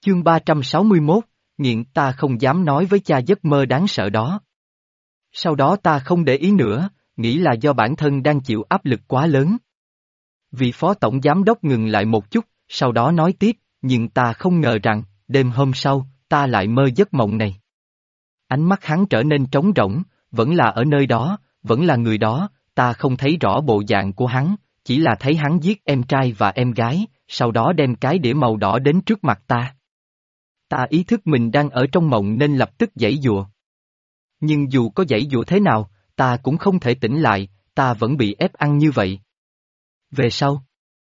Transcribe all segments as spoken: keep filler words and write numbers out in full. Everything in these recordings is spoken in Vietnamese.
Chương ba trăm sáu mươi mốt, nghiện ta không dám nói với cha giấc mơ đáng sợ đó. Sau đó ta không để ý nữa, nghĩ là do bản thân đang chịu áp lực quá lớn. Vị phó tổng giám đốc ngừng lại một chút, sau đó nói tiếp, nhưng ta không ngờ rằng, đêm hôm sau, ta lại mơ giấc mộng này. Ánh mắt hắn trở nên trống rỗng, vẫn là ở nơi đó, vẫn là người đó, ta không thấy rõ bộ dạng của hắn, chỉ là thấy hắn giết em trai và em gái, sau đó đem cái đĩa màu đỏ đến trước mặt ta. Ta ý thức mình đang ở trong mộng nên lập tức giãy giụa. Nhưng dù có giãy giụa thế nào, ta cũng không thể tỉnh lại, ta vẫn bị ép ăn như vậy. Về sau,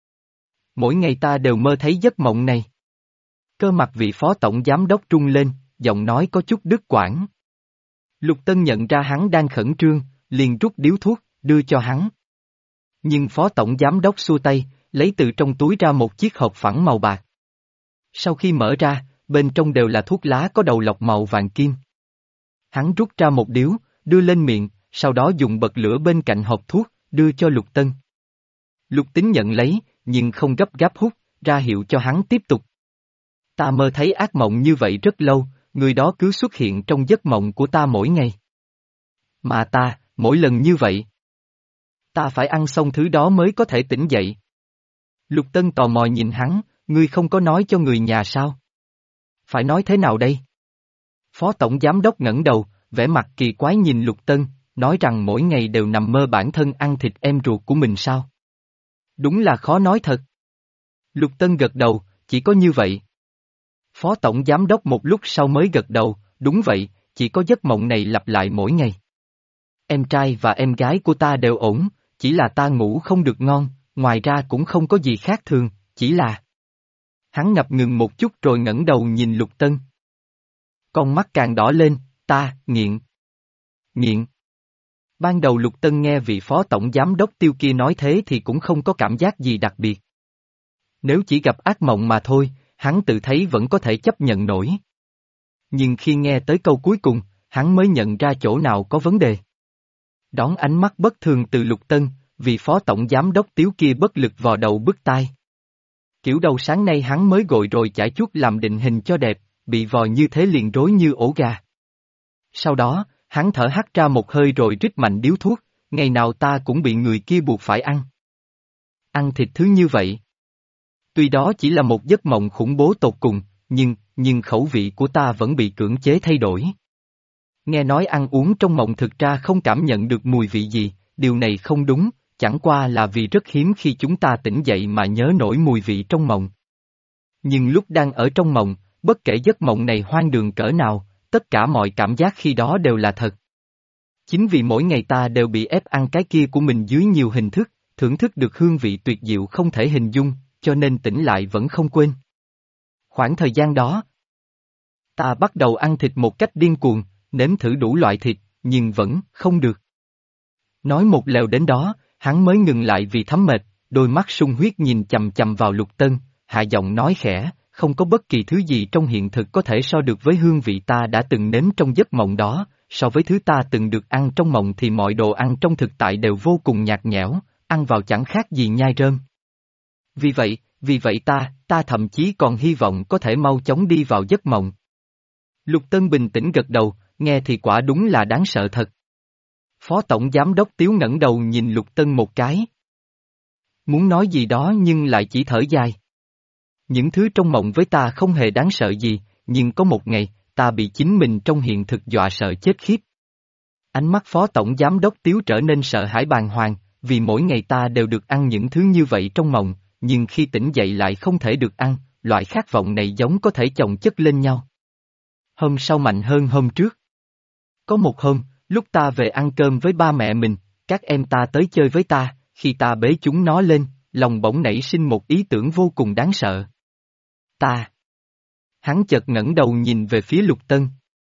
mỗi ngày ta đều mơ thấy giấc mộng này. Cơ mặt vị phó tổng giám đốc trung lên, giọng nói có chút đứt quãng. Lục Tân nhận ra hắn đang khẩn trương, liền rút điếu thuốc, đưa cho hắn. Nhưng phó tổng giám đốc xua tay, lấy từ trong túi ra một chiếc hộp phẳng màu bạc. Sau khi mở ra, bên trong đều là thuốc lá có đầu lọc màu vàng kim. Hắn rút ra một điếu, đưa lên miệng, sau đó dùng bật lửa bên cạnh hộp thuốc, đưa cho Lục Tân. Lục Tín nhận lấy, nhưng không gấp gáp hút, ra hiệu cho hắn tiếp tục. Ta mơ thấy ác mộng như vậy rất lâu, người đó cứ xuất hiện trong giấc mộng của ta mỗi ngày. Mà ta, mỗi lần như vậy, ta phải ăn xong thứ đó mới có thể tỉnh dậy. Lục Tân tò mò nhìn hắn, ngươi không có nói cho người nhà sao? Phải nói thế nào đây? Phó tổng giám đốc ngẩng đầu, vẻ mặt kỳ quái nhìn Lục Tân, nói rằng mỗi ngày đều nằm mơ bản thân ăn thịt em ruột của mình sao? Đúng là khó nói thật. Lục Tân gật đầu, chỉ có như vậy. Phó tổng giám đốc một lúc sau mới gật đầu, đúng vậy, chỉ có giấc mộng này lặp lại mỗi ngày. Em trai và em gái của ta đều ổn, chỉ là ta ngủ không được ngon, ngoài ra cũng không có gì khác thường, chỉ là... Hắn ngập ngừng một chút rồi ngẩng đầu nhìn Lục Tân. Con mắt càng đỏ lên, ta, nghiện. Nghiện. Ban đầu Lục Tân nghe vị phó tổng giám đốc Tiêu kia nói thế thì cũng không có cảm giác gì đặc biệt. Nếu chỉ gặp ác mộng mà thôi, hắn tự thấy vẫn có thể chấp nhận nổi. Nhưng khi nghe tới câu cuối cùng, hắn mới nhận ra chỗ nào có vấn đề. Đón ánh mắt bất thường từ Lục Tân, vị phó tổng giám đốc Tiếu kia bất lực vò đầu bứt tai. Kiểu đầu sáng nay hắn mới gội rồi chải chuốt làm định hình cho đẹp, bị vò như thế liền rối như ổ gà. Sau đó, hắn thở hắt ra một hơi rồi rít mạnh điếu thuốc, ngày nào ta cũng bị người kia buộc phải ăn. Ăn thịt thứ như vậy. Tuy đó chỉ là một giấc mộng khủng bố tột cùng, nhưng, nhưng khẩu vị của ta vẫn bị cưỡng chế thay đổi. Nghe nói ăn uống trong mộng thực ra không cảm nhận được mùi vị gì, điều này không đúng, chẳng qua là vì rất hiếm khi chúng ta tỉnh dậy mà nhớ nổi mùi vị trong mộng. Nhưng lúc đang ở trong mộng, bất kể giấc mộng này hoang đường cỡ nào, tất cả mọi cảm giác khi đó đều là thật. Chính vì mỗi ngày ta đều bị ép ăn cái kia của mình dưới nhiều hình thức, thưởng thức được hương vị tuyệt diệu không thể hình dung, cho nên tỉnh lại vẫn không quên. Khoảng thời gian đó, ta bắt đầu ăn thịt một cách điên cuồng, nếm thử đủ loại thịt, nhưng vẫn không được. Nói một lèo đến đó, hắn mới ngừng lại vì thấm mệt, đôi mắt sung huyết nhìn chằm chằm vào Lục Tân, hạ giọng nói khẽ, không có bất kỳ thứ gì trong hiện thực có thể so được với hương vị ta đã từng nếm trong giấc mộng đó, so với thứ ta từng được ăn trong mộng thì mọi đồ ăn trong thực tại đều vô cùng nhạt nhẽo, ăn vào chẳng khác gì nhai rơm. Vì vậy, vì vậy ta, ta thậm chí còn hy vọng có thể mau chóng đi vào giấc mộng. Lục Tân bình tĩnh gật đầu, nghe thì quả đúng là đáng sợ thật. Phó tổng giám đốc Tiếu ngẩng đầu nhìn Lục Tân một cái. Muốn nói gì đó nhưng lại chỉ thở dài. Những thứ trong mộng với ta không hề đáng sợ gì, nhưng có một ngày, ta bị chính mình trong hiện thực dọa sợ chết khiếp. Ánh mắt phó tổng giám đốc Tiếu trở nên sợ hãi bàng hoàng, vì mỗi ngày ta đều được ăn những thứ như vậy trong mộng, nhưng khi tỉnh dậy lại không thể được ăn, loại khát vọng này giống có thể chồng chất lên nhau. Hôm sau mạnh hơn hôm trước. Có một hôm, lúc ta về ăn cơm với ba mẹ mình, các em ta tới chơi với ta, khi ta bế chúng nó lên, lòng bỗng nảy sinh một ý tưởng vô cùng đáng sợ. Ta. Hắn chợt ngẩng đầu nhìn về phía Lục Tân.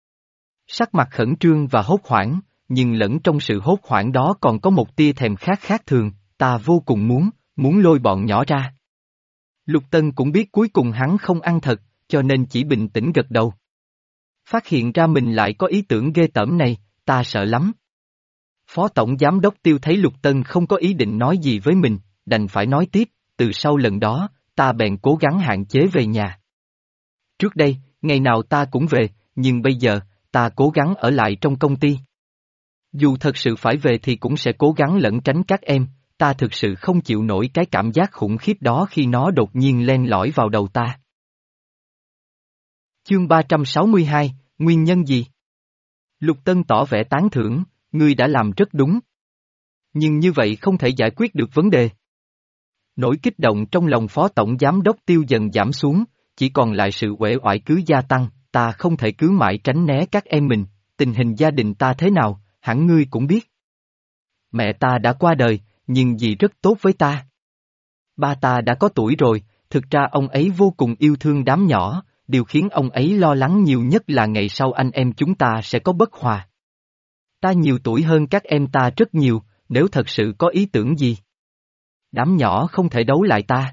Sắc mặt khẩn trương và hốt hoảng, nhưng lẫn trong sự hốt hoảng đó còn có một tia thèm khát khác thường, ta vô cùng muốn, muốn lôi bọn nhỏ ra. Lục Tân cũng biết cuối cùng hắn không ăn thật, cho nên chỉ bình tĩnh gật đầu. Phát hiện ra mình lại có ý tưởng ghê tởm này, ta sợ lắm. Phó tổng giám đốc Tiêu thấy Lục Tân không có ý định nói gì với mình, đành phải nói tiếp, từ sau lần đó, ta bèn cố gắng hạn chế về nhà. Trước đây, ngày nào ta cũng về, nhưng bây giờ, ta cố gắng ở lại trong công ty. Dù thật sự phải về thì cũng sẽ cố gắng lẩn tránh các em, ta thực sự không chịu nổi cái cảm giác khủng khiếp đó khi nó đột nhiên len lỏi vào đầu ta. Chương ba trăm sáu mươi hai, nguyên nhân gì? Lục Tân tỏ vẻ tán thưởng, ngươi đã làm rất đúng. Nhưng như vậy không thể giải quyết được vấn đề. Nỗi kích động trong lòng phó tổng giám đốc Tiêu dần giảm xuống, chỉ còn lại sự uể oải cứ gia tăng, ta không thể cứ mãi tránh né các em mình, tình hình gia đình ta thế nào, hẳn ngươi cũng biết. Mẹ ta đã qua đời, nhưng dì rất tốt với ta. Ba ta đã có tuổi rồi, thực ra ông ấy vô cùng yêu thương đám nhỏ, điều khiến ông ấy lo lắng nhiều nhất là ngày sau anh em chúng ta sẽ có bất hòa. Ta nhiều tuổi hơn các em ta rất nhiều, nếu thật sự có ý tưởng gì. Đám nhỏ không thể đấu lại ta.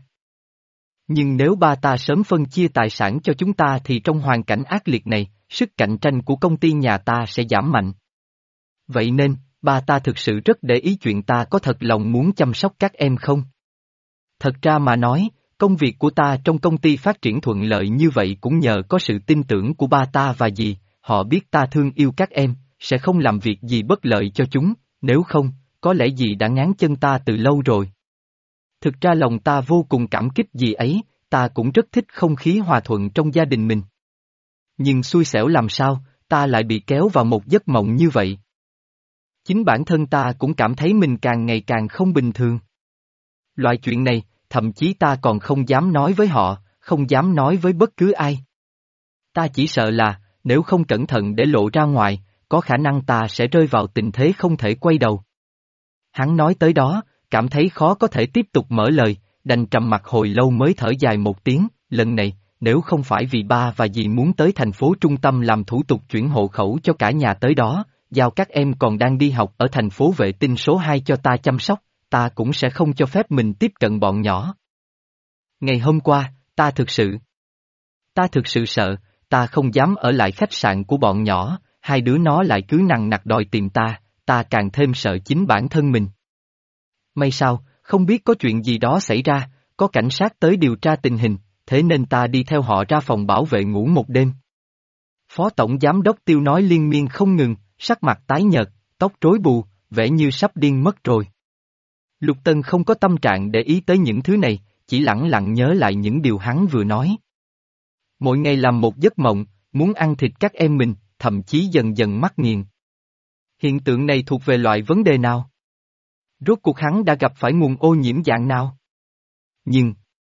Nhưng nếu ba ta sớm phân chia tài sản cho chúng ta thì trong hoàn cảnh ác liệt này, sức cạnh tranh của công ty nhà ta sẽ giảm mạnh. Vậy nên, ba ta thực sự rất để ý chuyện ta có thật lòng muốn chăm sóc các em không? Thật ra mà nói, công việc của ta trong công ty phát triển thuận lợi như vậy cũng nhờ có sự tin tưởng của ba ta và dì, họ biết ta thương yêu các em, sẽ không làm việc gì bất lợi cho chúng, nếu không, có lẽ dì đã ngáng chân ta từ lâu rồi. Thực ra lòng ta vô cùng cảm kích dì ấy, ta cũng rất thích không khí hòa thuận trong gia đình mình. Nhưng xui xẻo làm sao, ta lại bị kéo vào một giấc mộng như vậy. Chính bản thân ta cũng cảm thấy mình càng ngày càng không bình thường. Loại chuyện này, thậm chí ta còn không dám nói với họ, không dám nói với bất cứ ai. Ta chỉ sợ là, nếu không cẩn thận để lộ ra ngoài, có khả năng ta sẽ rơi vào tình thế không thể quay đầu. Hắn nói tới đó, cảm thấy khó có thể tiếp tục mở lời, đành trầm mặc hồi lâu mới thở dài một tiếng, lần này, nếu không phải vì ba và dì muốn tới thành phố trung tâm làm thủ tục chuyển hộ khẩu cho cả nhà tới đó, giao các em còn đang đi học ở thành phố vệ tinh số hai cho ta chăm sóc, ta cũng sẽ không cho phép mình tiếp cận bọn nhỏ. Ngày hôm qua, ta thực sự... Ta thực sự sợ, ta không dám ở lại khách sạn của bọn nhỏ, hai đứa nó lại cứ nằng nặc đòi tìm ta, ta càng thêm sợ chính bản thân mình. May sao, không biết có chuyện gì đó xảy ra, có cảnh sát tới điều tra tình hình, thế nên ta đi theo họ ra phòng bảo vệ ngủ một đêm. Phó Tổng Giám đốc Tiêu nói liên miên không ngừng, sắc mặt tái nhợt, tóc rối bù, vẻ như sắp điên mất rồi. Lục Tân không có tâm trạng để ý tới những thứ này, chỉ lẳng lặng nhớ lại những điều hắn vừa nói. Mỗi ngày làm một giấc mộng, muốn ăn thịt các em mình, thậm chí dần dần mắc nghiền. Hiện tượng này thuộc về loại vấn đề nào? Rốt cuộc hắn đã gặp phải nguồn ô nhiễm dạng nào? Nhưng,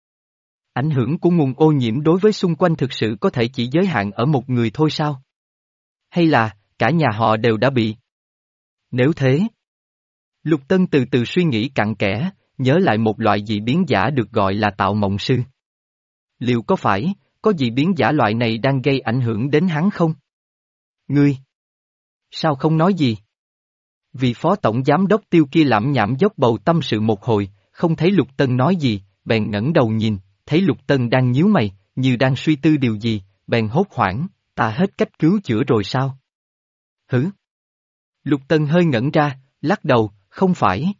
ảnh hưởng của nguồn ô nhiễm đối với xung quanh thực sự có thể chỉ giới hạn ở một người thôi sao? Hay là, cả nhà họ đều đã bị? Nếu thế, Lục Tân từ từ suy nghĩ cặn kẽ, nhớ lại một loại dị biến giả được gọi là tạo mộng sư. Liệu có phải, có dị biến giả loại này đang gây ảnh hưởng đến hắn không? Ngươi! Sao không nói gì? Vì phó tổng giám đốc Tiêu kia lẩm nhẩm dốc bầu tâm sự một hồi, không thấy Lục Tân nói gì, bèn ngẩng đầu nhìn, thấy Lục Tân đang nhíu mày, như đang suy tư điều gì, bèn hốt hoảng, ta hết cách cứu chữa rồi sao? Hử? Lục Tân hơi ngẩn ra, lắc đầu, không phải.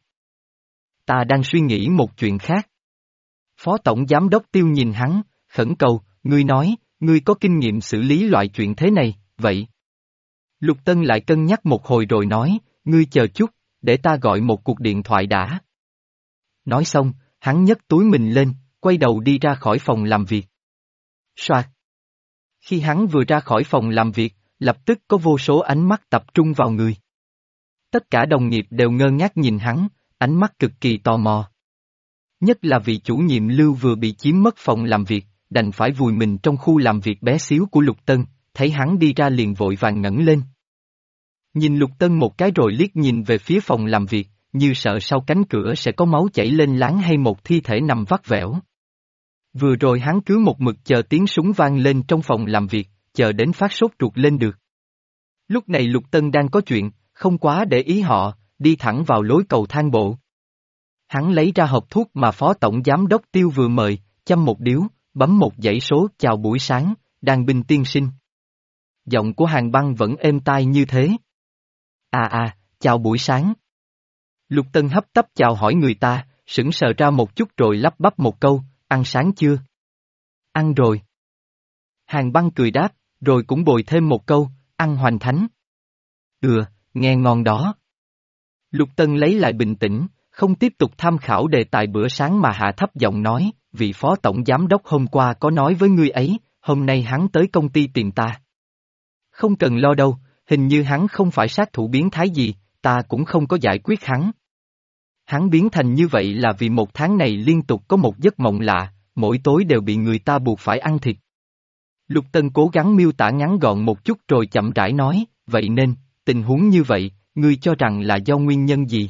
Ta đang suy nghĩ một chuyện khác. Phó tổng giám đốc Tiêu nhìn hắn, khẩn cầu, ngươi nói, ngươi có kinh nghiệm xử lý loại chuyện thế này, vậy? Lục Tân lại cân nhắc một hồi rồi nói, ngươi chờ chút, để ta gọi một cuộc điện thoại đã. Nói xong, hắn nhấc túi mình lên, quay đầu đi ra khỏi phòng làm việc. Soạt. Khi hắn vừa ra khỏi phòng làm việc, lập tức có vô số ánh mắt tập trung vào người. Tất cả đồng nghiệp đều ngơ ngác nhìn hắn, ánh mắt cực kỳ tò mò. Nhất là vị chủ nhiệm Lưu vừa bị chiếm mất phòng làm việc, đành phải vùi mình trong khu làm việc bé xíu của Lục Tân, thấy hắn đi ra liền vội vàng ngẩng lên. Nhìn Lục Tân một cái rồi liếc nhìn về phía phòng làm việc, như sợ sau cánh cửa sẽ có máu chảy lên láng hay một thi thể nằm vắt vẻo. Vừa rồi hắn cứ một mực chờ tiếng súng vang lên trong phòng làm việc, chờ đến phát sốt ruột lên được. Lúc này Lục Tân đang có chuyện, không quá để ý họ, đi thẳng vào lối cầu thang bộ. Hắn lấy ra hộp thuốc mà phó tổng giám đốc Tiêu vừa mời, châm một điếu, bấm một dãy số chào buổi sáng, Đan Binh tiên sinh. Giọng của Hàn Băng vẫn êm tai như thế. À à, chào buổi sáng. Lục Tân hấp tấp chào hỏi người ta, sững sờ ra một chút rồi lắp bắp một câu, ăn sáng chưa? Ăn rồi. Hàng băng cười đáp, rồi cũng bồi thêm một câu, ăn hoành thánh. Ừ, nghe ngon đó. Lục Tân lấy lại bình tĩnh, không tiếp tục tham khảo đề tài bữa sáng mà hạ thấp giọng nói, vị phó tổng giám đốc hôm qua có nói với ngươi ấy, hôm nay hắn tới công ty tìm ta. Không cần lo đâu, hình như hắn không phải sát thủ biến thái gì, ta cũng không có giải quyết hắn. Hắn biến thành như vậy là vì một tháng này liên tục có một giấc mộng lạ, mỗi tối đều bị người ta buộc phải ăn thịt. Lục Tân cố gắng miêu tả ngắn gọn một chút rồi chậm rãi nói, vậy nên, tình huống như vậy, ngươi cho rằng là do nguyên nhân gì?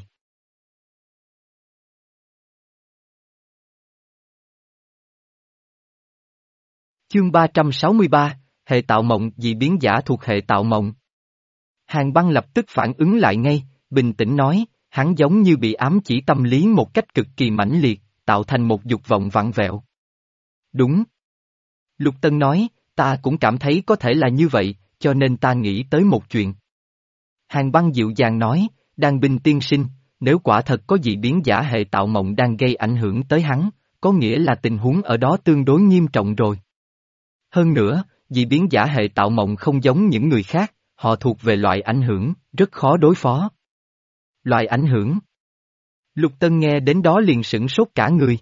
Chương ba trăm sáu mươi ba, hệ tạo mộng, dị biến giả thuộc hệ tạo mộng. Hàng băng lập tức phản ứng lại ngay, bình tĩnh nói, hắn giống như bị ám chỉ tâm lý một cách cực kỳ mãnh liệt, tạo thành một dục vọng vặn vẹo. Đúng. Lục Tân nói, ta cũng cảm thấy có thể là như vậy, cho nên ta nghĩ tới một chuyện. Hàng băng dịu dàng nói, Đan Binh tiên sinh, nếu quả thật có dị biến giả hệ tạo mộng đang gây ảnh hưởng tới hắn, có nghĩa là tình huống ở đó tương đối nghiêm trọng rồi. Hơn nữa, dị biến giả hệ tạo mộng không giống những người khác, họ thuộc về loại ảnh hưởng, rất khó đối phó. Loại ảnh hưởng? Lục Tân nghe đến đó liền sửng sốt cả người.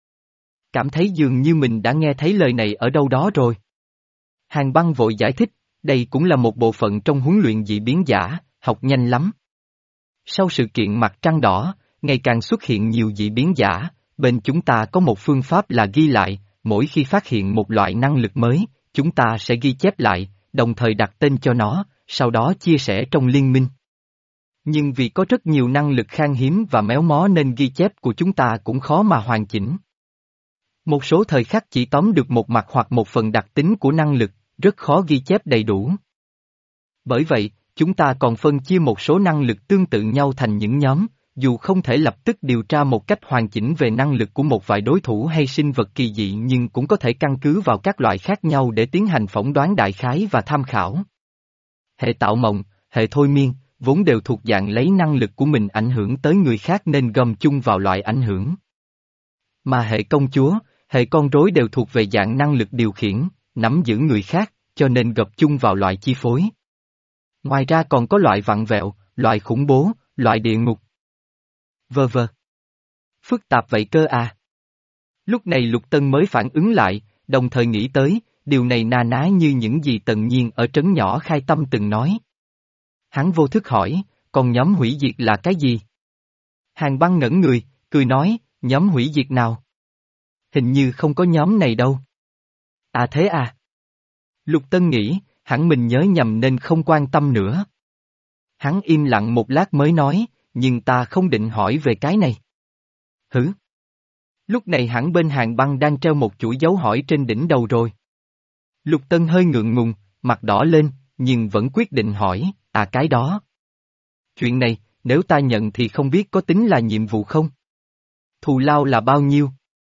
Cảm thấy dường như mình đã nghe thấy lời này ở đâu đó rồi. Hàng băng vội giải thích, đây cũng là một bộ phận trong huấn luyện dị biến giả, học nhanh lắm. Sau sự kiện mặt trăng đỏ, ngày càng xuất hiện nhiều dị biến giả, bên chúng ta có một phương pháp là ghi lại, mỗi khi phát hiện một loại năng lực mới, chúng ta sẽ ghi chép lại, đồng thời đặt tên cho nó, sau đó chia sẻ trong liên minh. Nhưng vì có rất nhiều năng lực khan hiếm và méo mó nên ghi chép của chúng ta cũng khó mà hoàn chỉnh. Một số thời khắc chỉ tóm được một mặt hoặc một phần đặc tính của năng lực, rất khó ghi chép đầy đủ. Bởi vậy, chúng ta còn phân chia một số năng lực tương tự nhau thành những nhóm, dù không thể lập tức điều tra một cách hoàn chỉnh về năng lực của một vài đối thủ hay sinh vật kỳ dị nhưng cũng có thể căn cứ vào các loại khác nhau để tiến hành phỏng đoán đại khái và tham khảo. Hệ tạo mộng, hệ thôi miên, vốn đều thuộc dạng lấy năng lực của mình ảnh hưởng tới người khác nên gom chung vào loại ảnh hưởng. Mà hệ công chúa, hệ con rối đều thuộc về dạng năng lực điều khiển, nắm giữ người khác, cho nên gộp chung vào loại chi phối. Ngoài ra còn có loại vặn vẹo, loại khủng bố, loại địa ngục. Vơ vơ. Phức tạp vậy cơ à. Lúc này Lục Tân mới phản ứng lại, đồng thời nghĩ tới, điều này na ná như những gì Tần Nhiên ở trấn nhỏ Khai Tâm từng nói. Hắn vô thức hỏi, còn nhóm hủy diệt là cái gì? Hàng băng ngẩn người, cười nói, nhóm hủy diệt nào? Hình như không có nhóm này đâu. À thế à? Lục Tân nghĩ, hẳn mình nhớ nhầm nên không quan tâm nữa. Hắn im lặng một lát mới nói, nhưng ta không định hỏi về cái này. Hử? Lúc này hẳn bên Hàng băng đang treo một chuỗi dấu hỏi trên đỉnh đầu rồi. Lục Tân hơi ngượng ngùng, mặt đỏ lên, nhưng vẫn quyết định hỏi, à cái đó. Chuyện này, nếu ta nhận thì không biết có tính là nhiệm vụ không? Thù lao là bao nhiêu?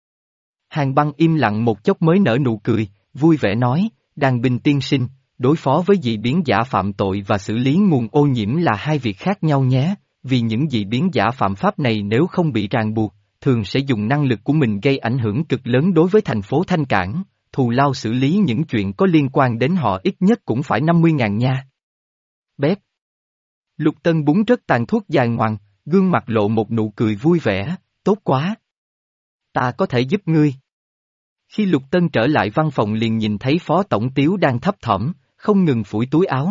Hàng băng im lặng một chốc mới nở nụ cười, vui vẻ nói, Đan Binh tiên sinh, đối phó với dị biến giả phạm tội và xử lý nguồn ô nhiễm là hai việc khác nhau nhé, vì những dị biến giả phạm pháp này nếu không bị ràng buộc, thường sẽ dùng năng lực của mình gây ảnh hưởng cực lớn đối với thành phố Thanh Cảng, thù lao xử lý những chuyện có liên quan đến họ ít nhất cũng phải năm mươi ngàn nha. Bép. Lục Tân búng rất tàn thuốc dài ngoằng, gương mặt lộ một nụ cười vui vẻ, tốt quá. Ta có thể giúp ngươi. Khi Lục Tân trở lại văn phòng liền nhìn thấy Phó Tổng Tiếu đang thấp thỏm, không ngừng phủi túi áo.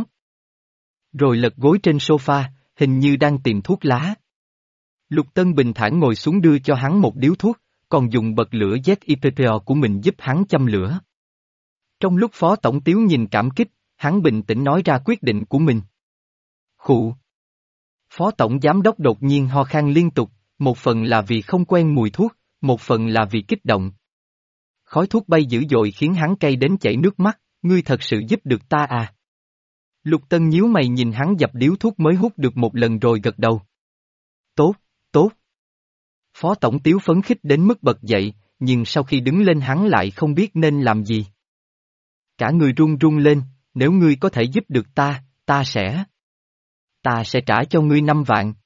Rồi lật gối trên sofa, hình như đang tìm thuốc lá. Lục Tân bình thản ngồi xuống đưa cho hắn một điếu thuốc, còn dùng bật lửa Z I P P O của mình giúp hắn châm lửa. Trong lúc Phó Tổng Tiếu nhìn cảm kích, hắn bình tĩnh nói ra quyết định của mình. Khụ. Phó Tổng Giám đốc đột nhiên ho khan liên tục, một phần là vì không quen mùi thuốc, một phần là vì kích động. Khói thuốc bay dữ dội khiến hắn cay đến chảy nước mắt, ngươi thật sự giúp được ta à? Lục Tân nhíu mày nhìn hắn dập điếu thuốc mới hút được một lần rồi gật đầu. Tốt, tốt. Phó Tổng Tiếu phấn khích đến mức bật dậy, nhưng sau khi đứng lên hắn lại không biết nên làm gì. Cả người run run lên, nếu ngươi có thể giúp được ta, ta sẽ... Ta sẽ trả cho ngươi năm vạn.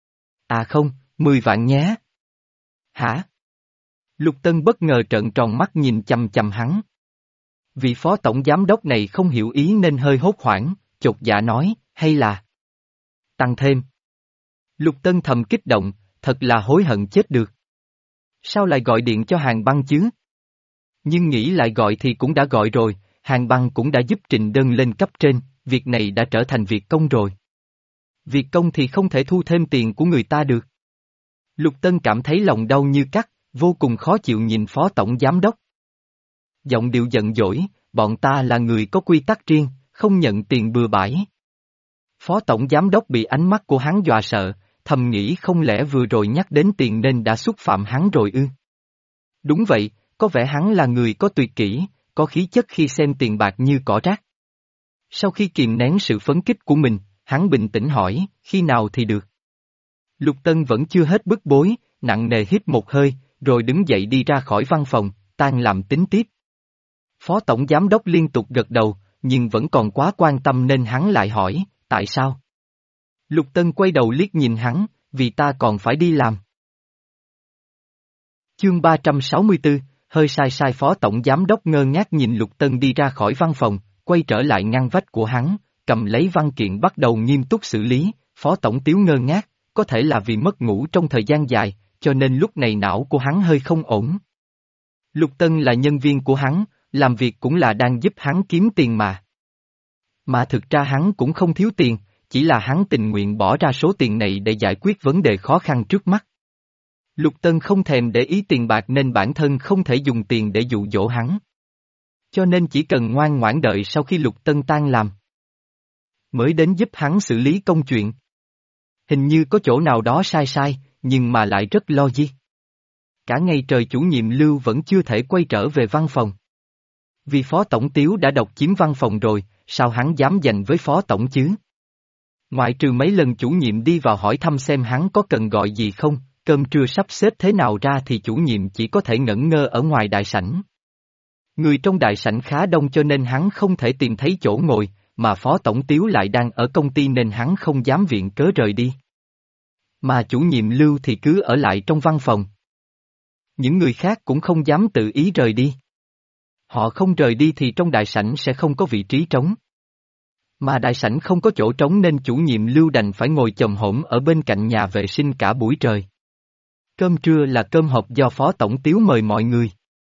À không, mười vạn nhé. Hả? Lục Tân bất ngờ trợn tròn mắt nhìn chằm chằm hắn. Vị phó tổng giám đốc này không hiểu ý nên hơi hốt hoảng, chột dạ nói, hay là tăng thêm. Lục Tân thầm kích động, thật là hối hận chết được. Sao lại gọi điện cho Hàn Băng chứ? Nhưng nghĩ lại gọi thì cũng đã gọi rồi, Hàn Băng cũng đã giúp trình đơn lên cấp trên, việc này đã trở thành việc công rồi. Việc công thì không thể thu thêm tiền của người ta được. Lục Tân cảm thấy lòng đau như cắt, vô cùng khó chịu nhìn phó tổng giám đốc. Giọng điệu giận dỗi, bọn ta là người có quy tắc riêng, không nhận tiền bừa bãi. Phó tổng giám đốc bị ánh mắt của hắn dọa sợ, thầm nghĩ không lẽ vừa rồi nhắc đến tiền nên đã xúc phạm hắn rồi ư? Đúng vậy, có vẻ hắn là người có tuyệt kỹ, có khí chất khi xem tiền bạc như cỏ rác. Sau khi kìm nén sự phấn kích của mình, hắn bình tĩnh hỏi, khi nào thì được? Lục Tân vẫn chưa hết bức bối, nặng nề hít một hơi, rồi đứng dậy đi ra khỏi văn phòng, tan làm tính tiếp. Phó tổng giám đốc liên tục gật đầu, nhưng vẫn còn quá quan tâm nên hắn lại hỏi, tại sao? Lục Tân quay đầu liếc nhìn hắn, vì ta còn phải đi làm. Chương ba trăm sáu mươi tư, hơi sai sai phó tổng giám đốc ngơ ngác nhìn Lục Tân đi ra khỏi văn phòng, quay trở lại ngăn vách của hắn, cầm lấy văn kiện bắt đầu nghiêm túc xử lý, phó tổng Tiếu ngơ ngác, có thể là vì mất ngủ trong thời gian dài, cho nên lúc này não của hắn hơi không ổn. Lục Tân là nhân viên của hắn, làm việc cũng là đang giúp hắn kiếm tiền mà. Mà thực ra hắn cũng không thiếu tiền, chỉ là hắn tình nguyện bỏ ra số tiền này để giải quyết vấn đề khó khăn trước mắt. Lục Tân không thèm để ý tiền bạc nên bản thân không thể dùng tiền để dụ dỗ hắn. Cho nên chỉ cần ngoan ngoãn đợi sau khi Lục Tân tan làm, mới đến giúp hắn xử lý công chuyện. Hình như có chỗ nào đó sai sai, nhưng mà lại rất logic. Cả ngày trời chủ nhiệm Lưu vẫn chưa thể quay trở về văn phòng. Vì phó tổng Tiếu đã độc chiếm văn phòng rồi, sao hắn dám giành với phó tổng chứ? Ngoại trừ mấy lần chủ nhiệm đi vào hỏi thăm xem hắn có cần gọi gì không, cơm trưa sắp xếp thế nào ra thì chủ nhiệm chỉ có thể ngẩn ngơ ở ngoài đại sảnh. Người trong đại sảnh khá đông cho nên hắn không thể tìm thấy chỗ ngồi, mà phó tổng Tiếu lại đang ở công ty nên hắn không dám viện cớ rời đi. Mà chủ nhiệm Lưu thì cứ ở lại trong văn phòng. Những người khác cũng không dám tự ý rời đi. Họ không rời đi thì trong đại sảnh sẽ không có vị trí trống. Mà đại sảnh không có chỗ trống nên chủ nhiệm Lưu đành phải ngồi chồm hổm ở bên cạnh nhà vệ sinh cả buổi trời. Cơm trưa là cơm hộp do phó tổng Tiếu mời mọi người.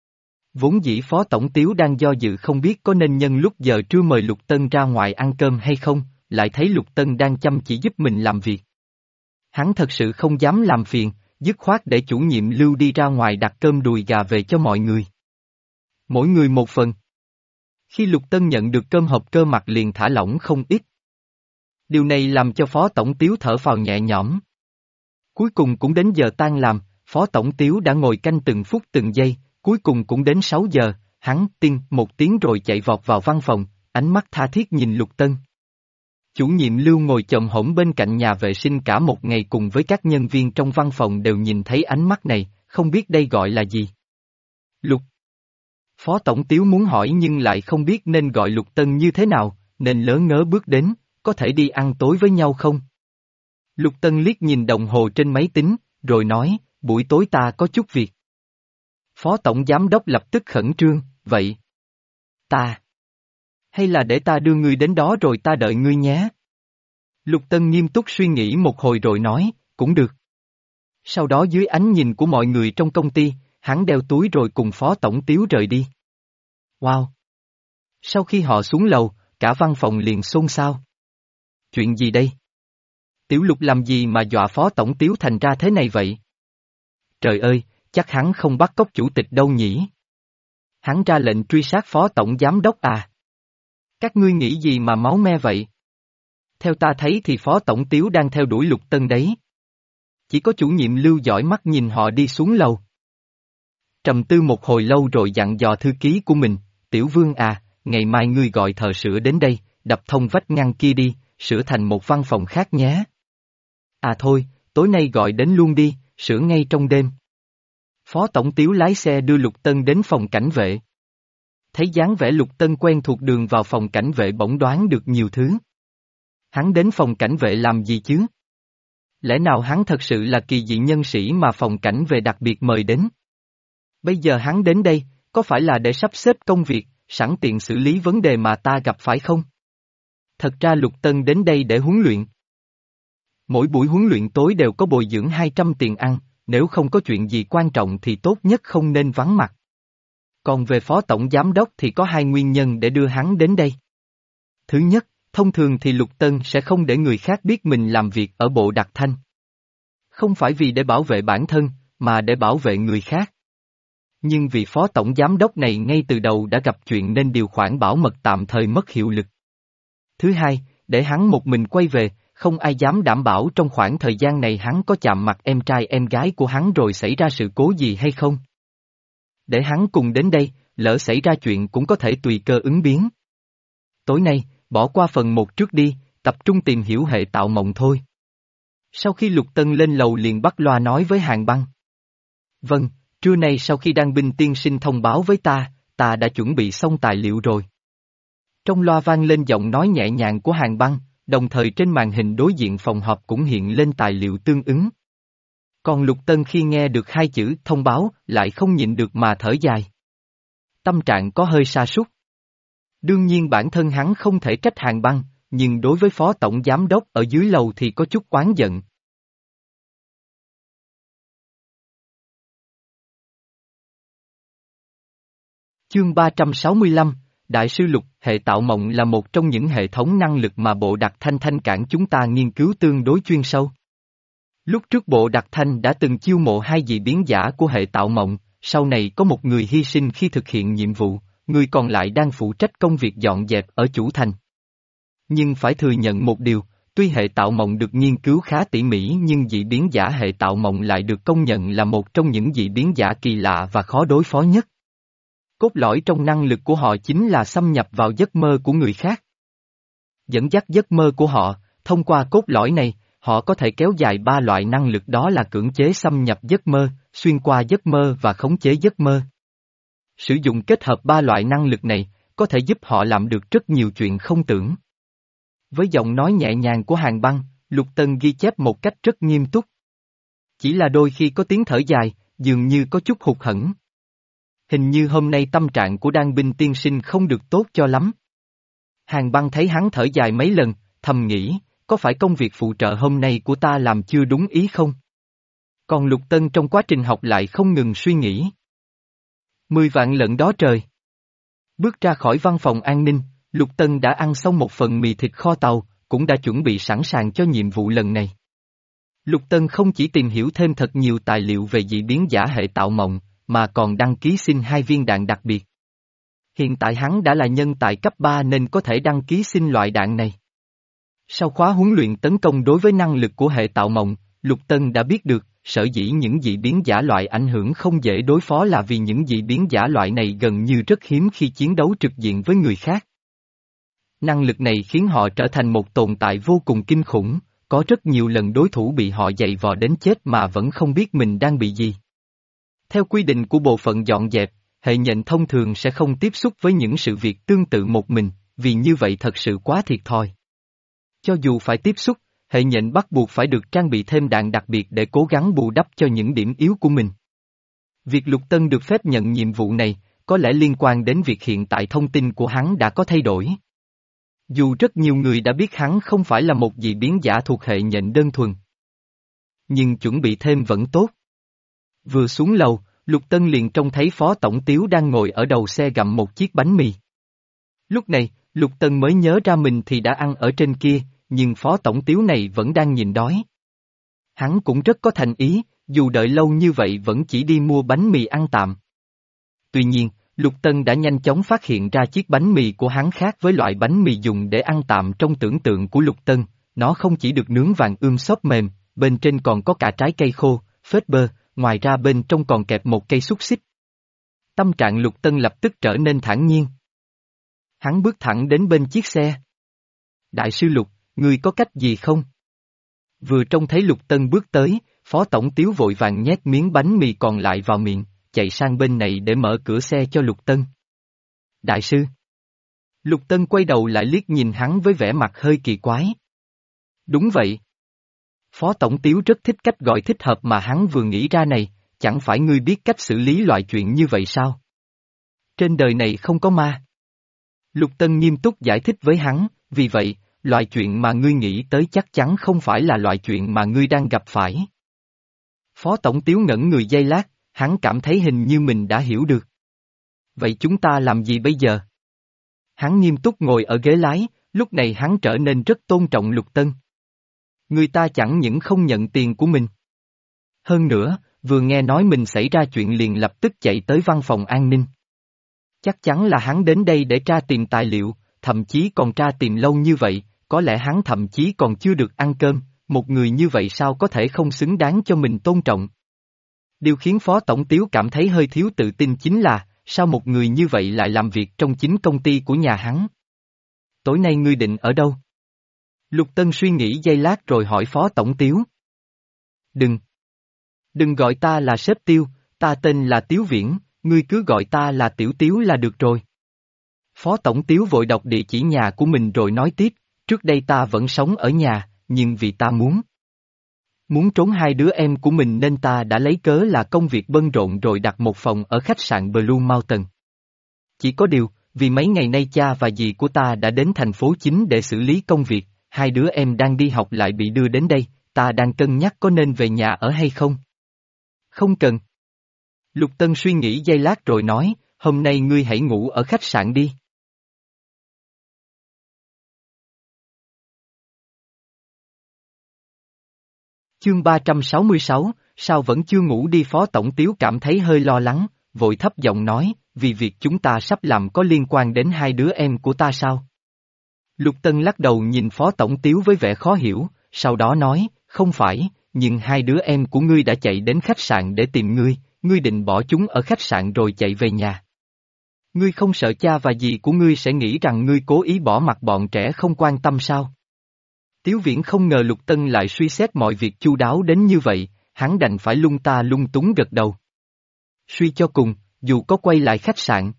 Vốn dĩ phó tổng Tiếu đang do dự không biết có nên nhân lúc giờ trưa mời Lục Tân ra ngoài ăn cơm hay không, lại thấy Lục Tân đang chăm chỉ giúp mình làm việc. Hắn thật sự không dám làm phiền, dứt khoát để chủ nhiệm Lưu đi ra ngoài đặt cơm đùi gà về cho mọi người. Mỗi người một phần. Khi Lục Tân nhận được cơm hộp cơ mặt liền thả lỏng không ít. Điều này làm cho phó tổng Tiếu thở phào nhẹ nhõm. Cuối cùng cũng đến giờ tan làm, phó tổng Tiếu đã ngồi canh từng phút từng giây, cuối cùng cũng đến sáu giờ, hắn tinh một tiếng rồi chạy vọt vào văn phòng, ánh mắt tha thiết nhìn Lục Tân. Chủ nhiệm Lưu ngồi chồm hổm bên cạnh nhà vệ sinh cả một ngày cùng với các nhân viên trong văn phòng đều nhìn thấy ánh mắt này, không biết đây gọi là gì. Lục. Phó tổng Tiếu muốn hỏi nhưng lại không biết nên gọi Lục Tân như thế nào, nên lớ ngớ bước đến, có thể đi ăn tối với nhau không? Lục Tân liếc nhìn đồng hồ trên máy tính, rồi nói, buổi tối ta có chút việc. Phó tổng giám đốc lập tức khẩn trương, vậy. Ta. Hay là để ta đưa ngươi đến đó rồi ta đợi ngươi nhé. Lục Tân nghiêm túc suy nghĩ một hồi rồi nói, cũng được. Sau đó dưới ánh nhìn của mọi người trong công ty, hắn đeo túi rồi cùng phó tổng Tiếu rời đi. Wow! Sau khi họ xuống lầu, cả văn phòng liền xôn xao. Chuyện gì đây? Tiểu Lục làm gì mà dọa phó tổng Tiếu thành ra thế này vậy? Trời ơi, chắc hắn không bắt cóc chủ tịch đâu nhỉ? Hắn ra lệnh truy sát phó tổng giám đốc à? Các ngươi nghĩ gì mà máu me vậy? Theo ta thấy thì phó tổng Tiếu đang theo đuổi Lục Tân đấy. Chỉ có chủ nhiệm Lưu dõi mắt nhìn họ đi xuống lầu. Trầm tư một hồi lâu rồi dặn dò thư ký của mình, Tiểu Vương à, ngày mai ngươi gọi thợ sửa đến đây, đập thông vách ngăn kia đi, sửa thành một văn phòng khác nhé. À thôi, tối nay gọi đến luôn đi, sửa ngay trong đêm. Phó tổng Tiếu lái xe đưa Lục Tân đến phòng cảnh vệ. Thấy dáng vẻ Lục Tân quen thuộc đường vào phòng cảnh vệ bỗng đoán được nhiều thứ. Hắn đến phòng cảnh vệ làm gì chứ? Lẽ nào hắn thật sự là kỳ dị nhân sĩ mà phòng cảnh vệ đặc biệt mời đến? Bây giờ hắn đến đây, có phải là để sắp xếp công việc, sẵn tiện xử lý vấn đề mà ta gặp phải không? Thật ra Lục Tân đến đây để huấn luyện. Mỗi buổi huấn luyện tối đều có bồi dưỡng hai trăm tiền ăn, nếu không có chuyện gì quan trọng thì tốt nhất không nên vắng mặt. Còn về phó tổng giám đốc thì có hai nguyên nhân để đưa hắn đến đây. Thứ nhất, thông thường thì Lục Tân sẽ không để người khác biết mình làm việc ở bộ đặc thanh. Không phải vì để bảo vệ bản thân, mà để bảo vệ người khác. Nhưng vì phó tổng giám đốc này ngay từ đầu đã gặp chuyện nên điều khoản bảo mật tạm thời mất hiệu lực. Thứ hai, để hắn một mình quay về, không ai dám đảm bảo trong khoảng thời gian này hắn có chạm mặt em trai em gái của hắn rồi xảy ra sự cố gì hay không. Để hắn cùng đến đây, lỡ xảy ra chuyện cũng có thể tùy cơ ứng biến. Tối nay, bỏ qua phần một trước đi, tập trung tìm hiểu hệ tạo mộng thôi. Sau khi Lục Tân lên lầu liền bắt loa nói với Hàn Băng. Vâng, trưa nay sau khi Đan binh tiên sinh thông báo với ta, ta đã chuẩn bị xong tài liệu rồi. Trong loa vang lên giọng nói nhẹ nhàng của Hàn Băng, đồng thời trên màn hình đối diện phòng họp cũng hiện lên tài liệu tương ứng. Còn Lục Tân khi nghe được hai chữ thông báo lại không nhịn được mà thở dài. Tâm trạng có hơi sa sút. Đương nhiên bản thân hắn không thể trách Hàn Băng, nhưng đối với phó tổng giám đốc ở dưới lầu thì có chút oán giận. Chương ba trăm sáu mươi lăm, Đại sư Lục, hệ tạo mộng là một trong những hệ thống năng lực mà bộ đặc thanh thanh cảng chúng ta nghiên cứu tương đối chuyên sâu. Lúc trước bộ đặc thanh đã từng chiêu mộ hai dị biến giả của hệ tạo mộng, sau này có một người hy sinh khi thực hiện nhiệm vụ, người còn lại đang phụ trách công việc dọn dẹp ở chủ thành. Nhưng phải thừa nhận một điều, tuy hệ tạo mộng được nghiên cứu khá tỉ mỉ nhưng dị biến giả hệ tạo mộng lại được công nhận là một trong những dị biến giả kỳ lạ và khó đối phó nhất. Cốt lõi trong năng lực của họ chính là xâm nhập vào giấc mơ của người khác. Dẫn dắt giấc mơ của họ, thông qua cốt lõi này, họ có thể kéo dài ba loại năng lực đó là cưỡng chế xâm nhập giấc mơ, xuyên qua giấc mơ và khống chế giấc mơ. Sử dụng kết hợp ba loại năng lực này, có thể giúp họ làm được rất nhiều chuyện không tưởng. Với giọng nói nhẹ nhàng của Hàn Băng, Lục Tân ghi chép một cách rất nghiêm túc. Chỉ là đôi khi có tiếng thở dài, dường như có chút hụt hẫng. Hình như hôm nay tâm trạng của Đan binh tiên sinh không được tốt cho lắm. Hàn Băng thấy hắn thở dài mấy lần, thầm nghĩ, có phải công việc phụ trợ hôm nay của ta làm chưa đúng ý không? Còn Lục Tân trong quá trình học lại không ngừng suy nghĩ. Mười vạn lận đó trời. Bước ra khỏi văn phòng an ninh, Lục Tân đã ăn xong một phần mì thịt kho tàu, cũng đã chuẩn bị sẵn sàng cho nhiệm vụ lần này. Lục Tân không chỉ tìm hiểu thêm thật nhiều tài liệu về dị biến giả hệ tạo mộng, mà còn đăng ký xin hai viên đạn đặc biệt. Hiện tại hắn đã là nhân tài cấp ba nên có thể đăng ký xin loại đạn này. Sau khóa huấn luyện tấn công đối với năng lực của hệ tạo mộng, Lục Tân đã biết được, sở dĩ những dị biến giả loại ảnh hưởng không dễ đối phó là vì những dị biến giả loại này gần như rất hiếm khi chiến đấu trực diện với người khác. Năng lực này khiến họ trở thành một tồn tại vô cùng kinh khủng, có rất nhiều lần đối thủ bị họ giày vò đến chết mà vẫn không biết mình đang bị gì. Theo quy định của bộ phận dọn dẹp, hệ nhện thông thường sẽ không tiếp xúc với những sự việc tương tự một mình, vì như vậy thật sự quá thiệt thòi. Cho dù phải tiếp xúc, hệ nhện bắt buộc phải được trang bị thêm đạn đặc biệt để cố gắng bù đắp cho những điểm yếu của mình. Việc Lục Tân được phép nhận nhiệm vụ này, có lẽ liên quan đến việc hiện tại thông tin của hắn đã có thay đổi. Dù rất nhiều người đã biết hắn không phải là một dị biến giả thuộc hệ nhện đơn thuần. Nhưng chuẩn bị thêm vẫn tốt. Vừa xuống lầu, Lục Tân liền trông thấy Phó Tổng Tiếu đang ngồi ở đầu xe gặm một chiếc bánh mì. Lúc này, Lục Tân mới nhớ ra mình thì đã ăn ở trên kia, nhưng Phó Tổng Tiếu này vẫn đang nhìn đói. Hắn cũng rất có thành ý, dù đợi lâu như vậy vẫn chỉ đi mua bánh mì ăn tạm. Tuy nhiên, Lục Tân đã nhanh chóng phát hiện ra chiếc bánh mì của hắn khác với loại bánh mì dùng để ăn tạm trong tưởng tượng của Lục Tân, nó không chỉ được nướng vàng ươm xốp mềm, bên trên còn có cả trái cây khô, phết bơ, ngoài ra bên trong còn kẹp một cây xúc xích. Tâm trạng Lục Tân lập tức trở nên thản nhiên. Hắn bước thẳng đến bên chiếc xe. Đại sư Lục, ngươi có cách gì không? Vừa trông thấy Lục Tân bước tới, Phó Tổng Tiếu vội vàng nhét miếng bánh mì còn lại vào miệng, chạy sang bên này để mở cửa xe cho Lục Tân. Đại sư. Lục Tân quay đầu lại liếc nhìn hắn với vẻ mặt hơi kỳ quái. Đúng vậy. Phó Tổng Tiếu rất thích cách gọi thích hợp mà hắn vừa nghĩ ra này, chẳng phải ngươi biết cách xử lý loại chuyện như vậy sao? Trên đời này không có ma. Lục Tân nghiêm túc giải thích với hắn, vì vậy, loại chuyện mà ngươi nghĩ tới chắc chắn không phải là loại chuyện mà ngươi đang gặp phải. Phó Tổng Tiếu ngẩn người giây lát, hắn cảm thấy hình như mình đã hiểu được. Vậy chúng ta làm gì bây giờ? Hắn nghiêm túc ngồi ở ghế lái, lúc này hắn trở nên rất tôn trọng Lục Tân. Người ta chẳng những không nhận tiền của mình. Hơn nữa, vừa nghe nói mình xảy ra chuyện liền lập tức chạy tới văn phòng an ninh. Chắc chắn là hắn đến đây để tra tìm tài liệu, thậm chí còn tra tìm lâu như vậy, có lẽ hắn thậm chí còn chưa được ăn cơm, một người như vậy sao có thể không xứng đáng cho mình tôn trọng. Điều khiến Phó Tổng Tiếu cảm thấy hơi thiếu tự tin chính là, sao một người như vậy lại làm việc trong chính công ty của nhà hắn? Tối nay ngươi định ở đâu? Lục Tân suy nghĩ giây lát rồi hỏi Phó Tổng Tiếu. Đừng. Đừng gọi ta là sếp Tiêu, ta tên là Tiếu Viễn, ngươi cứ gọi ta là Tiểu Tiếu là được rồi. Phó Tổng Tiếu vội đọc địa chỉ nhà của mình rồi nói tiếp, trước đây ta vẫn sống ở nhà, nhưng vì ta muốn. Muốn trốn hai đứa em của mình nên ta đã lấy cớ là công việc bận rộn rồi đặt một phòng ở khách sạn Blue Mountain. Chỉ có điều, vì mấy ngày nay cha và dì của ta đã đến thành phố chính để xử lý công việc, hai đứa em đang đi học lại bị đưa đến đây, ta đang cân nhắc có nên về nhà ở hay không. Không cần. Lục Tân suy nghĩ giây lát rồi nói, hôm nay ngươi hãy ngủ ở khách sạn đi. Chương ba trăm sáu mươi sáu, sao vẫn chưa ngủ đi? Phó Tổng Tiếu cảm thấy hơi lo lắng, vội thấp giọng nói, vì việc chúng ta sắp làm có liên quan đến hai đứa em của ta sao? Lục Tân lắc đầu nhìn Phó Tổng Tiếu với vẻ khó hiểu, sau đó nói, không phải, nhưng hai đứa em của ngươi đã chạy đến khách sạn để tìm ngươi, ngươi định bỏ chúng ở khách sạn rồi chạy về nhà. Ngươi không sợ cha và dì của ngươi sẽ nghĩ rằng ngươi cố ý bỏ mặc bọn trẻ không quan tâm sao? Tiếu Viễn không ngờ Lục Tân lại suy xét mọi việc chu đáo đến như vậy, hắn đành phải lung ta lung túng gật đầu. Suy cho cùng, dù có quay lại khách sạn,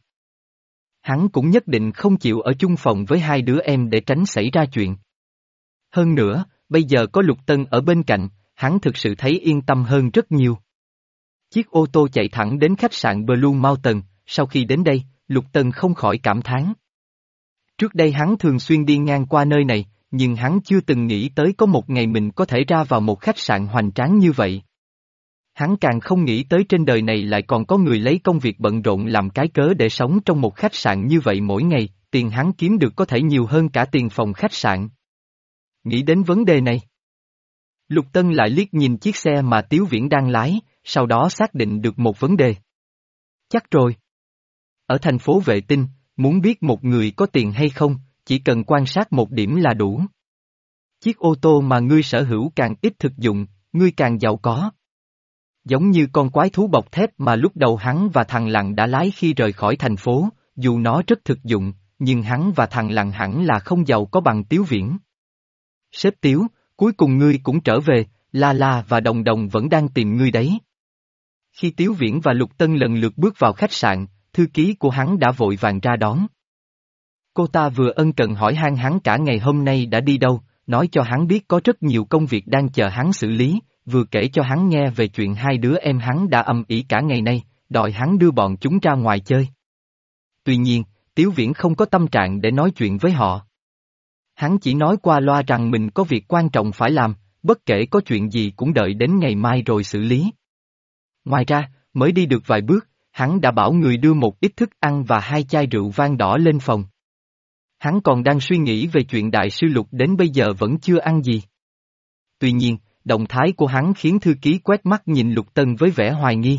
hắn cũng nhất định không chịu ở chung phòng với hai đứa em để tránh xảy ra chuyện. Hơn nữa, bây giờ có Lục Tân ở bên cạnh, hắn thực sự thấy yên tâm hơn rất nhiều. Chiếc ô tô chạy thẳng đến khách sạn Blue Mountain, sau khi đến đây, Lục Tân không khỏi cảm thán. Trước đây hắn thường xuyên đi ngang qua nơi này, nhưng hắn chưa từng nghĩ tới có một ngày mình có thể ra vào một khách sạn hoành tráng như vậy. Hắn càng không nghĩ tới trên đời này lại còn có người lấy công việc bận rộn làm cái cớ để sống trong một khách sạn như vậy mỗi ngày, tiền hắn kiếm được có thể nhiều hơn cả tiền phòng khách sạn. Nghĩ đến vấn đề này, Lục Tân lại liếc nhìn chiếc xe mà Tiếu Viễn đang lái, sau đó xác định được một vấn đề. Chắc rồi. Ở thành phố vệ tinh, muốn biết một người có tiền hay không, chỉ cần quan sát một điểm là đủ. Chiếc ô tô mà ngươi sở hữu càng ít thực dụng, ngươi càng giàu có. Giống như con quái thú bọc thép mà lúc đầu hắn và thằng Lặng đã lái khi rời khỏi thành phố, dù nó rất thực dụng, nhưng hắn và thằng Lặng hẳn là không giàu có bằng Tiếu Viễn. Sếp Tiếu, cuối cùng ngươi cũng trở về, La La và Đồng Đồng vẫn đang tìm ngươi đấy. Khi Tiếu Viễn và Lục Tân lần lượt bước vào khách sạn, thư ký của hắn đã vội vàng ra đón. Cô ta vừa ân cần hỏi han hắn cả ngày hôm nay đã đi đâu, nói cho hắn biết có rất nhiều công việc đang chờ hắn xử lý, vừa kể cho hắn nghe về chuyện hai đứa em hắn đã âm ỉ cả ngày nay, đòi hắn đưa bọn chúng ra ngoài chơi. Tuy nhiên, Tiếu Viễn không có tâm trạng để nói chuyện với họ. Hắn chỉ nói qua loa rằng mình có việc quan trọng phải làm, bất kể có chuyện gì cũng đợi đến ngày mai rồi xử lý. Ngoài ra, mới đi được vài bước, hắn đã bảo người đưa một ít thức ăn và hai chai rượu vang đỏ lên phòng. Hắn còn đang suy nghĩ về chuyện đại sư Lục đến bây giờ vẫn chưa ăn gì. Tuy nhiên, động thái của hắn khiến thư ký quét mắt nhìn Lục Tân với vẻ hoài nghi.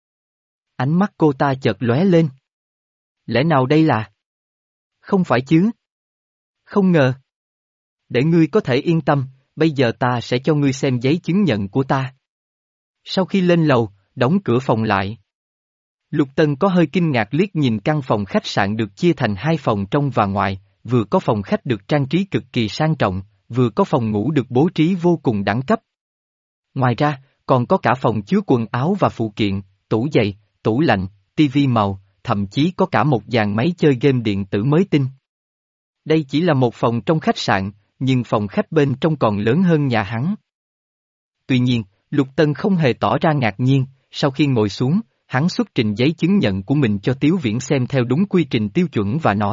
Ánh mắt cô ta chợt lóe lên. Lẽ nào đây là? Không phải chứ? Không ngờ. Để ngươi có thể yên tâm, bây giờ ta sẽ cho ngươi xem giấy chứng nhận của ta. Sau khi lên lầu, đóng cửa phòng lại. Lục Tân có hơi kinh ngạc liếc nhìn căn phòng khách sạn được chia thành hai phòng trong và ngoài, vừa có phòng khách được trang trí cực kỳ sang trọng, vừa có phòng ngủ được bố trí vô cùng đẳng cấp. Ngoài ra, còn có cả phòng chứa quần áo và phụ kiện, tủ giày, tủ lạnh, tivi màu, thậm chí có cả một dàn máy chơi game điện tử mới tinh. Đây chỉ là một phòng trong khách sạn, nhưng phòng khách bên trong còn lớn hơn nhà hắn. Tuy nhiên, Lục Tân không hề tỏ ra ngạc nhiên, sau khi ngồi xuống, hắn xuất trình giấy chứng nhận của mình cho Tiếu Viễn xem theo đúng quy trình tiêu chuẩn và nói,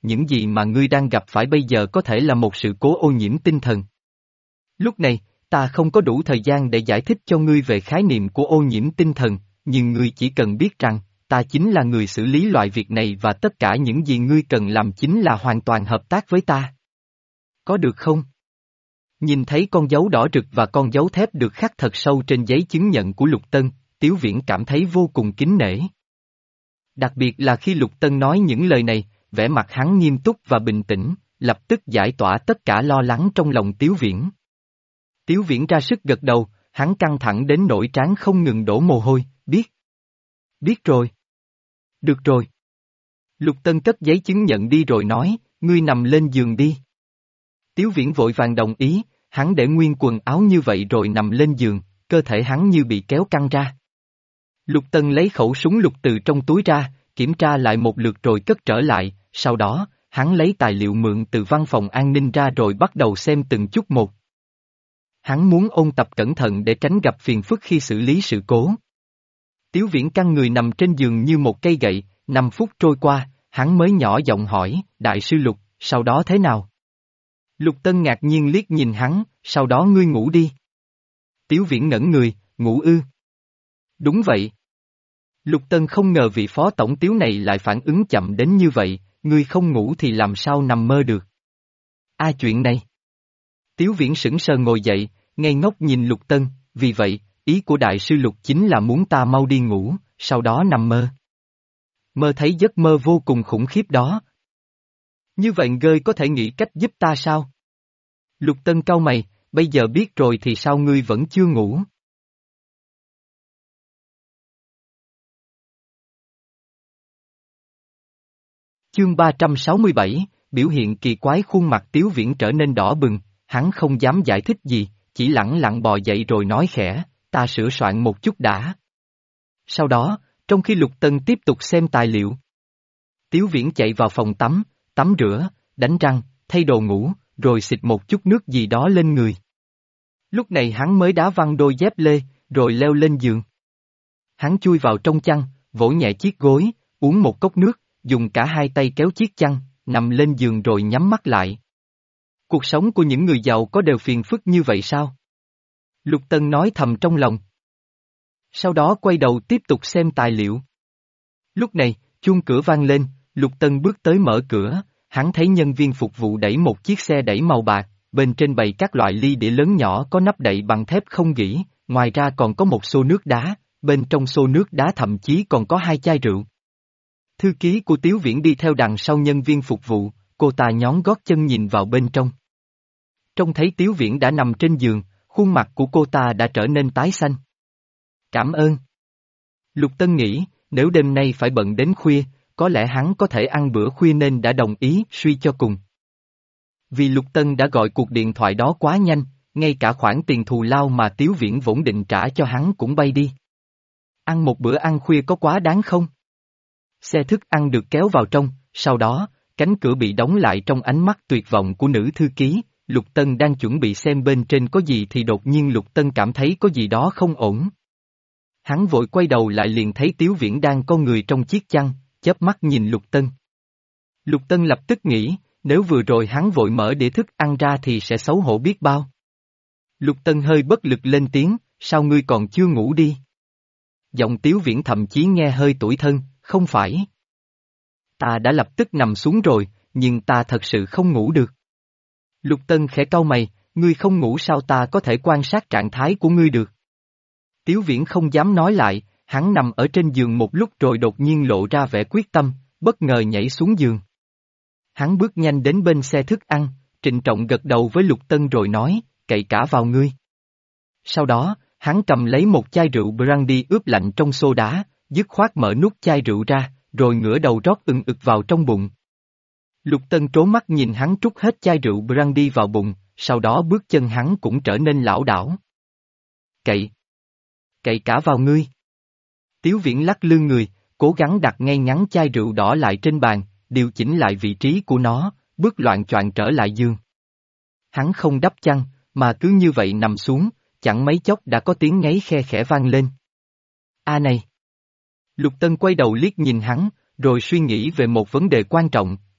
những gì mà ngươi đang gặp phải bây giờ có thể là một sự cố ô nhiễm tinh thần. Lúc này, ta không có đủ thời gian để giải thích cho ngươi về khái niệm của ô nhiễm tinh thần, nhưng ngươi chỉ cần biết rằng, ta chính là người xử lý loại việc này và tất cả những gì ngươi cần làm chính là hoàn toàn hợp tác với ta. Có được không? Nhìn thấy con dấu đỏ rực và con dấu thép được khắc thật sâu trên giấy chứng nhận của Lục Tân, Tiếu Viễn cảm thấy vô cùng kính nể. Đặc biệt là khi Lục Tân nói những lời này, vẻ mặt hắn nghiêm túc và bình tĩnh, lập tức giải tỏa tất cả lo lắng trong lòng Tiếu Viễn. Tiếu Viễn ra sức gật đầu, hắn căng thẳng đến nỗi trán không ngừng đổ mồ hôi, biết. Biết rồi. Được rồi. Lục Tân cất giấy chứng nhận đi rồi nói, ngươi nằm lên giường đi. Tiếu Viễn vội vàng đồng ý, hắn để nguyên quần áo như vậy rồi nằm lên giường, cơ thể hắn như bị kéo căng ra. Lục Tân lấy khẩu súng lục từ trong túi ra, kiểm tra lại một lượt rồi cất trở lại, sau đó, hắn lấy tài liệu mượn từ văn phòng an ninh ra rồi bắt đầu xem từng chút một. Hắn muốn ôn tập cẩn thận để tránh gặp phiền phức khi xử lý sự cố. Tiếu Viễn căng người nằm trên giường như một cây gậy, năm phút trôi qua, hắn mới nhỏ giọng hỏi, đại sư Lục, sau đó thế nào? Lục Tân ngạc nhiên liếc nhìn hắn, sau đó ngươi ngủ đi. Tiếu Viễn ngẩn người, ngủ ư? Đúng vậy. Lục Tân không ngờ vị phó tổng tiếu này lại phản ứng chậm đến như vậy, ngươi không ngủ thì làm sao nằm mơ được. A chuyện này. Tiếu Viễn sững sờ ngồi dậy, ngây ngốc nhìn Lục Tân, vì vậy, ý của đại sư Lục chính là muốn ta mau đi ngủ, sau đó nằm mơ. Mơ thấy giấc mơ vô cùng khủng khiếp đó. Như vậy ngươi có thể nghĩ cách giúp ta sao? Lục Tân cau mày, bây giờ biết rồi thì sao ngươi vẫn chưa ngủ? Chương ba trăm sáu mươi bảy, biểu hiện kỳ quái khuôn mặt Tiếu Viễn trở nên đỏ bừng, hắn không dám giải thích gì, chỉ lẳng lặng bò dậy rồi nói khẽ, ta sửa soạn một chút đã. Sau đó, trong khi Lục Tân tiếp tục xem tài liệu, Tiếu Viễn chạy vào phòng tắm, tắm rửa, đánh răng, thay đồ ngủ, rồi xịt một chút nước gì đó lên người. Lúc này hắn mới đá văng đôi dép lê, rồi leo lên giường. Hắn chui vào trong chăn, vỗ nhẹ chiếc gối, uống một cốc nước, dùng cả hai tay kéo chiếc chăn, nằm lên giường rồi nhắm mắt lại. Cuộc sống của những người giàu có đều phiền phức như vậy sao? Lục Tân nói thầm trong lòng. Sau đó quay đầu tiếp tục xem tài liệu. Lúc này, chuông cửa vang lên, Lục Tân bước tới mở cửa, hắn thấy nhân viên phục vụ đẩy một chiếc xe đẩy màu bạc, bên trên bày các loại ly đĩa lớn nhỏ có nắp đậy bằng thép không gỉ, ngoài ra còn có một xô nước đá, bên trong xô nước đá thậm chí còn có hai chai rượu. Thư ký của Tiếu Viễn đi theo đằng sau nhân viên phục vụ, cô ta nhón gót chân nhìn vào bên trong. Trông thấy Tiếu Viễn đã nằm trên giường, khuôn mặt của cô ta đã trở nên tái xanh. Cảm ơn. Lục Tân nghĩ, nếu đêm nay phải bận đến khuya, có lẽ hắn có thể ăn bữa khuya nên đã đồng ý, suy cho cùng. Vì Lục Tân đã gọi cuộc điện thoại đó quá nhanh, ngay cả khoản tiền thù lao mà Tiếu Viễn vốn định trả cho hắn cũng bay đi. Ăn một bữa ăn khuya có quá đáng không? Xe thức ăn được kéo vào trong, sau đó, cánh cửa bị đóng lại trong ánh mắt tuyệt vọng của nữ thư ký, Lục Tân đang chuẩn bị xem bên trên có gì thì đột nhiên Lục Tân cảm thấy có gì đó không ổn. Hắn vội quay đầu lại liền thấy Tiếu Viễn đang có người trong chiếc chăn, chớp mắt nhìn Lục Tân. Lục Tân lập tức nghĩ, nếu vừa rồi hắn vội mở đĩa thức ăn ra thì sẽ xấu hổ biết bao. Lục Tân hơi bất lực lên tiếng, sao ngươi còn chưa ngủ đi? Giọng Tiếu Viễn thậm chí nghe hơi tủi thân, không phải. Ta đã lập tức nằm xuống rồi, nhưng ta thật sự không ngủ được. Lục Tân khẽ cau mày, ngươi không ngủ sao ta có thể quan sát trạng thái của ngươi được? Tiếu Viễn không dám nói lại, hắn nằm ở trên giường một lúc rồi đột nhiên lộ ra vẻ quyết tâm, bất ngờ nhảy xuống giường. Hắn bước nhanh đến bên xe thức ăn, trịnh trọng gật đầu với Lục Tân rồi nói, cậy cả vào ngươi. Sau đó, hắn cầm lấy một chai rượu brandy ướp lạnh trong xô đá, dứt khoát mở nút chai rượu ra, rồi ngửa đầu rót ừng ực vào trong bụng. Lục Tân trố mắt nhìn hắn trút hết chai rượu brandy vào bụng, sau đó bước chân hắn cũng trở nên lảo đảo. Cậy! Cậy cả vào ngươi! Tiếu Viễn lắc lư người, cố gắng đặt ngay ngắn chai rượu đỏ lại trên bàn, điều chỉnh lại vị trí của nó, bước loạng choạng trở lại giường. Hắn không đắp chăn, mà cứ như vậy nằm xuống, chẳng mấy chốc đã có tiếng ngáy khe khẽ vang lên. A này! Lục Tân quay đầu liếc nhìn hắn, rồi suy nghĩ về một vấn đề quan trọng,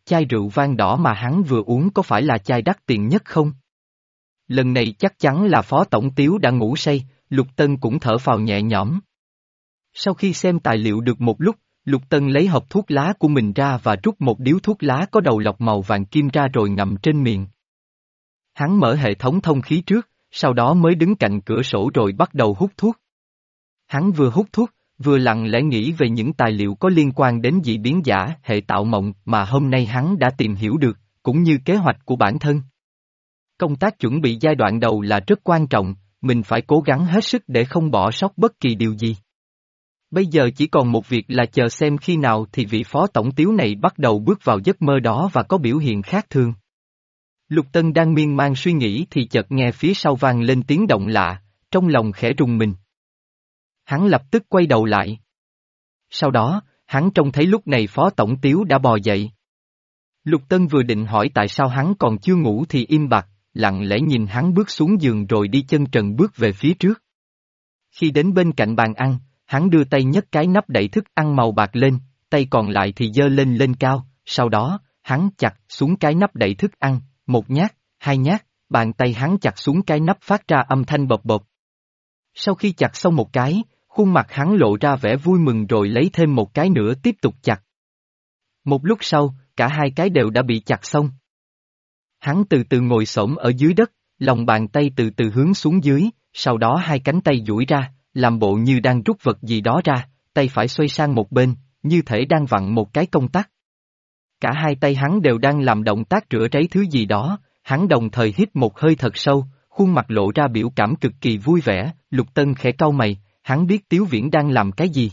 chai rượu vang đỏ mà hắn vừa uống có phải là chai đắt tiền nhất không? Lần này chắc chắn là Phó Tổng Tiếu đã ngủ say, Lục Tân cũng thở phào nhẹ nhõm. Sau khi xem tài liệu được một lúc, Lục Tân lấy hộp thuốc lá của mình ra và rút một điếu thuốc lá có đầu lọc màu vàng kim ra rồi ngậm trên miệng. Hắn mở hệ thống thông khí trước, sau đó mới đứng cạnh cửa sổ rồi bắt đầu hút thuốc. Hắn vừa hút thuốc, vừa lặng lẽ nghĩ về những tài liệu có liên quan đến dị biến giả hệ tạo mộng mà hôm nay hắn đã tìm hiểu được, cũng như kế hoạch của bản thân. Công tác chuẩn bị giai đoạn đầu là rất quan trọng, mình phải cố gắng hết sức để không bỏ sót bất kỳ điều gì. Bây giờ chỉ còn một việc là chờ xem khi nào thì vị Phó Tổng Tiếu này bắt đầu bước vào giấc mơ đó và có biểu hiện khác thường. Lục Tân đang miên man suy nghĩ thì chợt nghe phía sau vang lên tiếng động lạ, trong lòng khẽ rùng mình. Hắn lập tức quay đầu lại. Sau đó, hắn trông thấy lúc này Phó Tổng Tiếu đã bò dậy. Lục Tân vừa định hỏi tại sao hắn còn chưa ngủ thì im bặt, lặng lẽ nhìn hắn bước xuống giường rồi đi chân trần bước về phía trước. Khi đến bên cạnh bàn ăn, hắn đưa tay nhấc cái nắp đậy thức ăn màu bạc lên, tay còn lại thì giơ lên lên cao, sau đó, hắn chặt xuống cái nắp đậy thức ăn, một nhát, hai nhát, bàn tay hắn chặt xuống cái nắp phát ra âm thanh bộp bộp. Sau khi chặt xong một cái, khuôn mặt hắn lộ ra vẻ vui mừng rồi lấy thêm một cái nữa tiếp tục chặt. Một lúc sau, cả hai cái đều đã bị chặt xong. Hắn từ từ ngồi xổm ở dưới đất, lòng bàn tay từ từ hướng xuống dưới, sau đó hai cánh tay duỗi ra, làm bộ như đang rút vật gì đó ra, tay phải xoay sang một bên, như thể đang vặn một cái công tắc. Cả hai tay hắn đều đang làm động tác rửa ráy thứ gì đó, hắn đồng thời hít một hơi thật sâu, khuôn mặt lộ ra biểu cảm cực kỳ vui vẻ. Lục Tân khẽ cau mày, hắn biết Tiếu Viễn đang làm cái gì.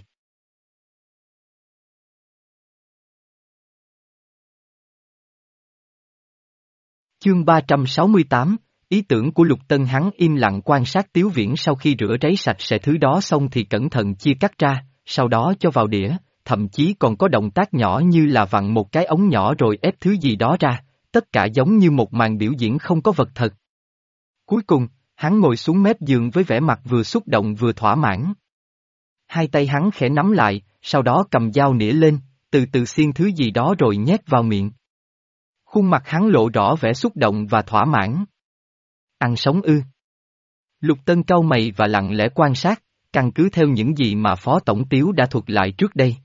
Chương ba trăm sáu mươi tám, ý tưởng của Lục Tân. Hắn im lặng quan sát Tiếu Viễn sau khi rửa ráy sạch sẽ thứ đó xong thì cẩn thận chia cắt ra, sau đó cho vào đĩa, thậm chí còn có động tác nhỏ như là vặn một cái ống nhỏ rồi ép thứ gì đó ra, tất cả giống như một màn biểu diễn không có vật thật. Cuối cùng, hắn ngồi xuống mép giường với vẻ mặt vừa xúc động vừa thỏa mãn. Hai tay hắn khẽ nắm lại, sau đó cầm dao nĩa lên, từ từ xiên thứ gì đó rồi nhét vào miệng. Khuôn mặt hắn lộ rõ vẻ xúc động và thỏa mãn. Ăn sống ư? Lục Tân cau mày và lặng lẽ quan sát, căn cứ theo những gì mà Phó Tổng Tiếu đã thuật lại trước đây.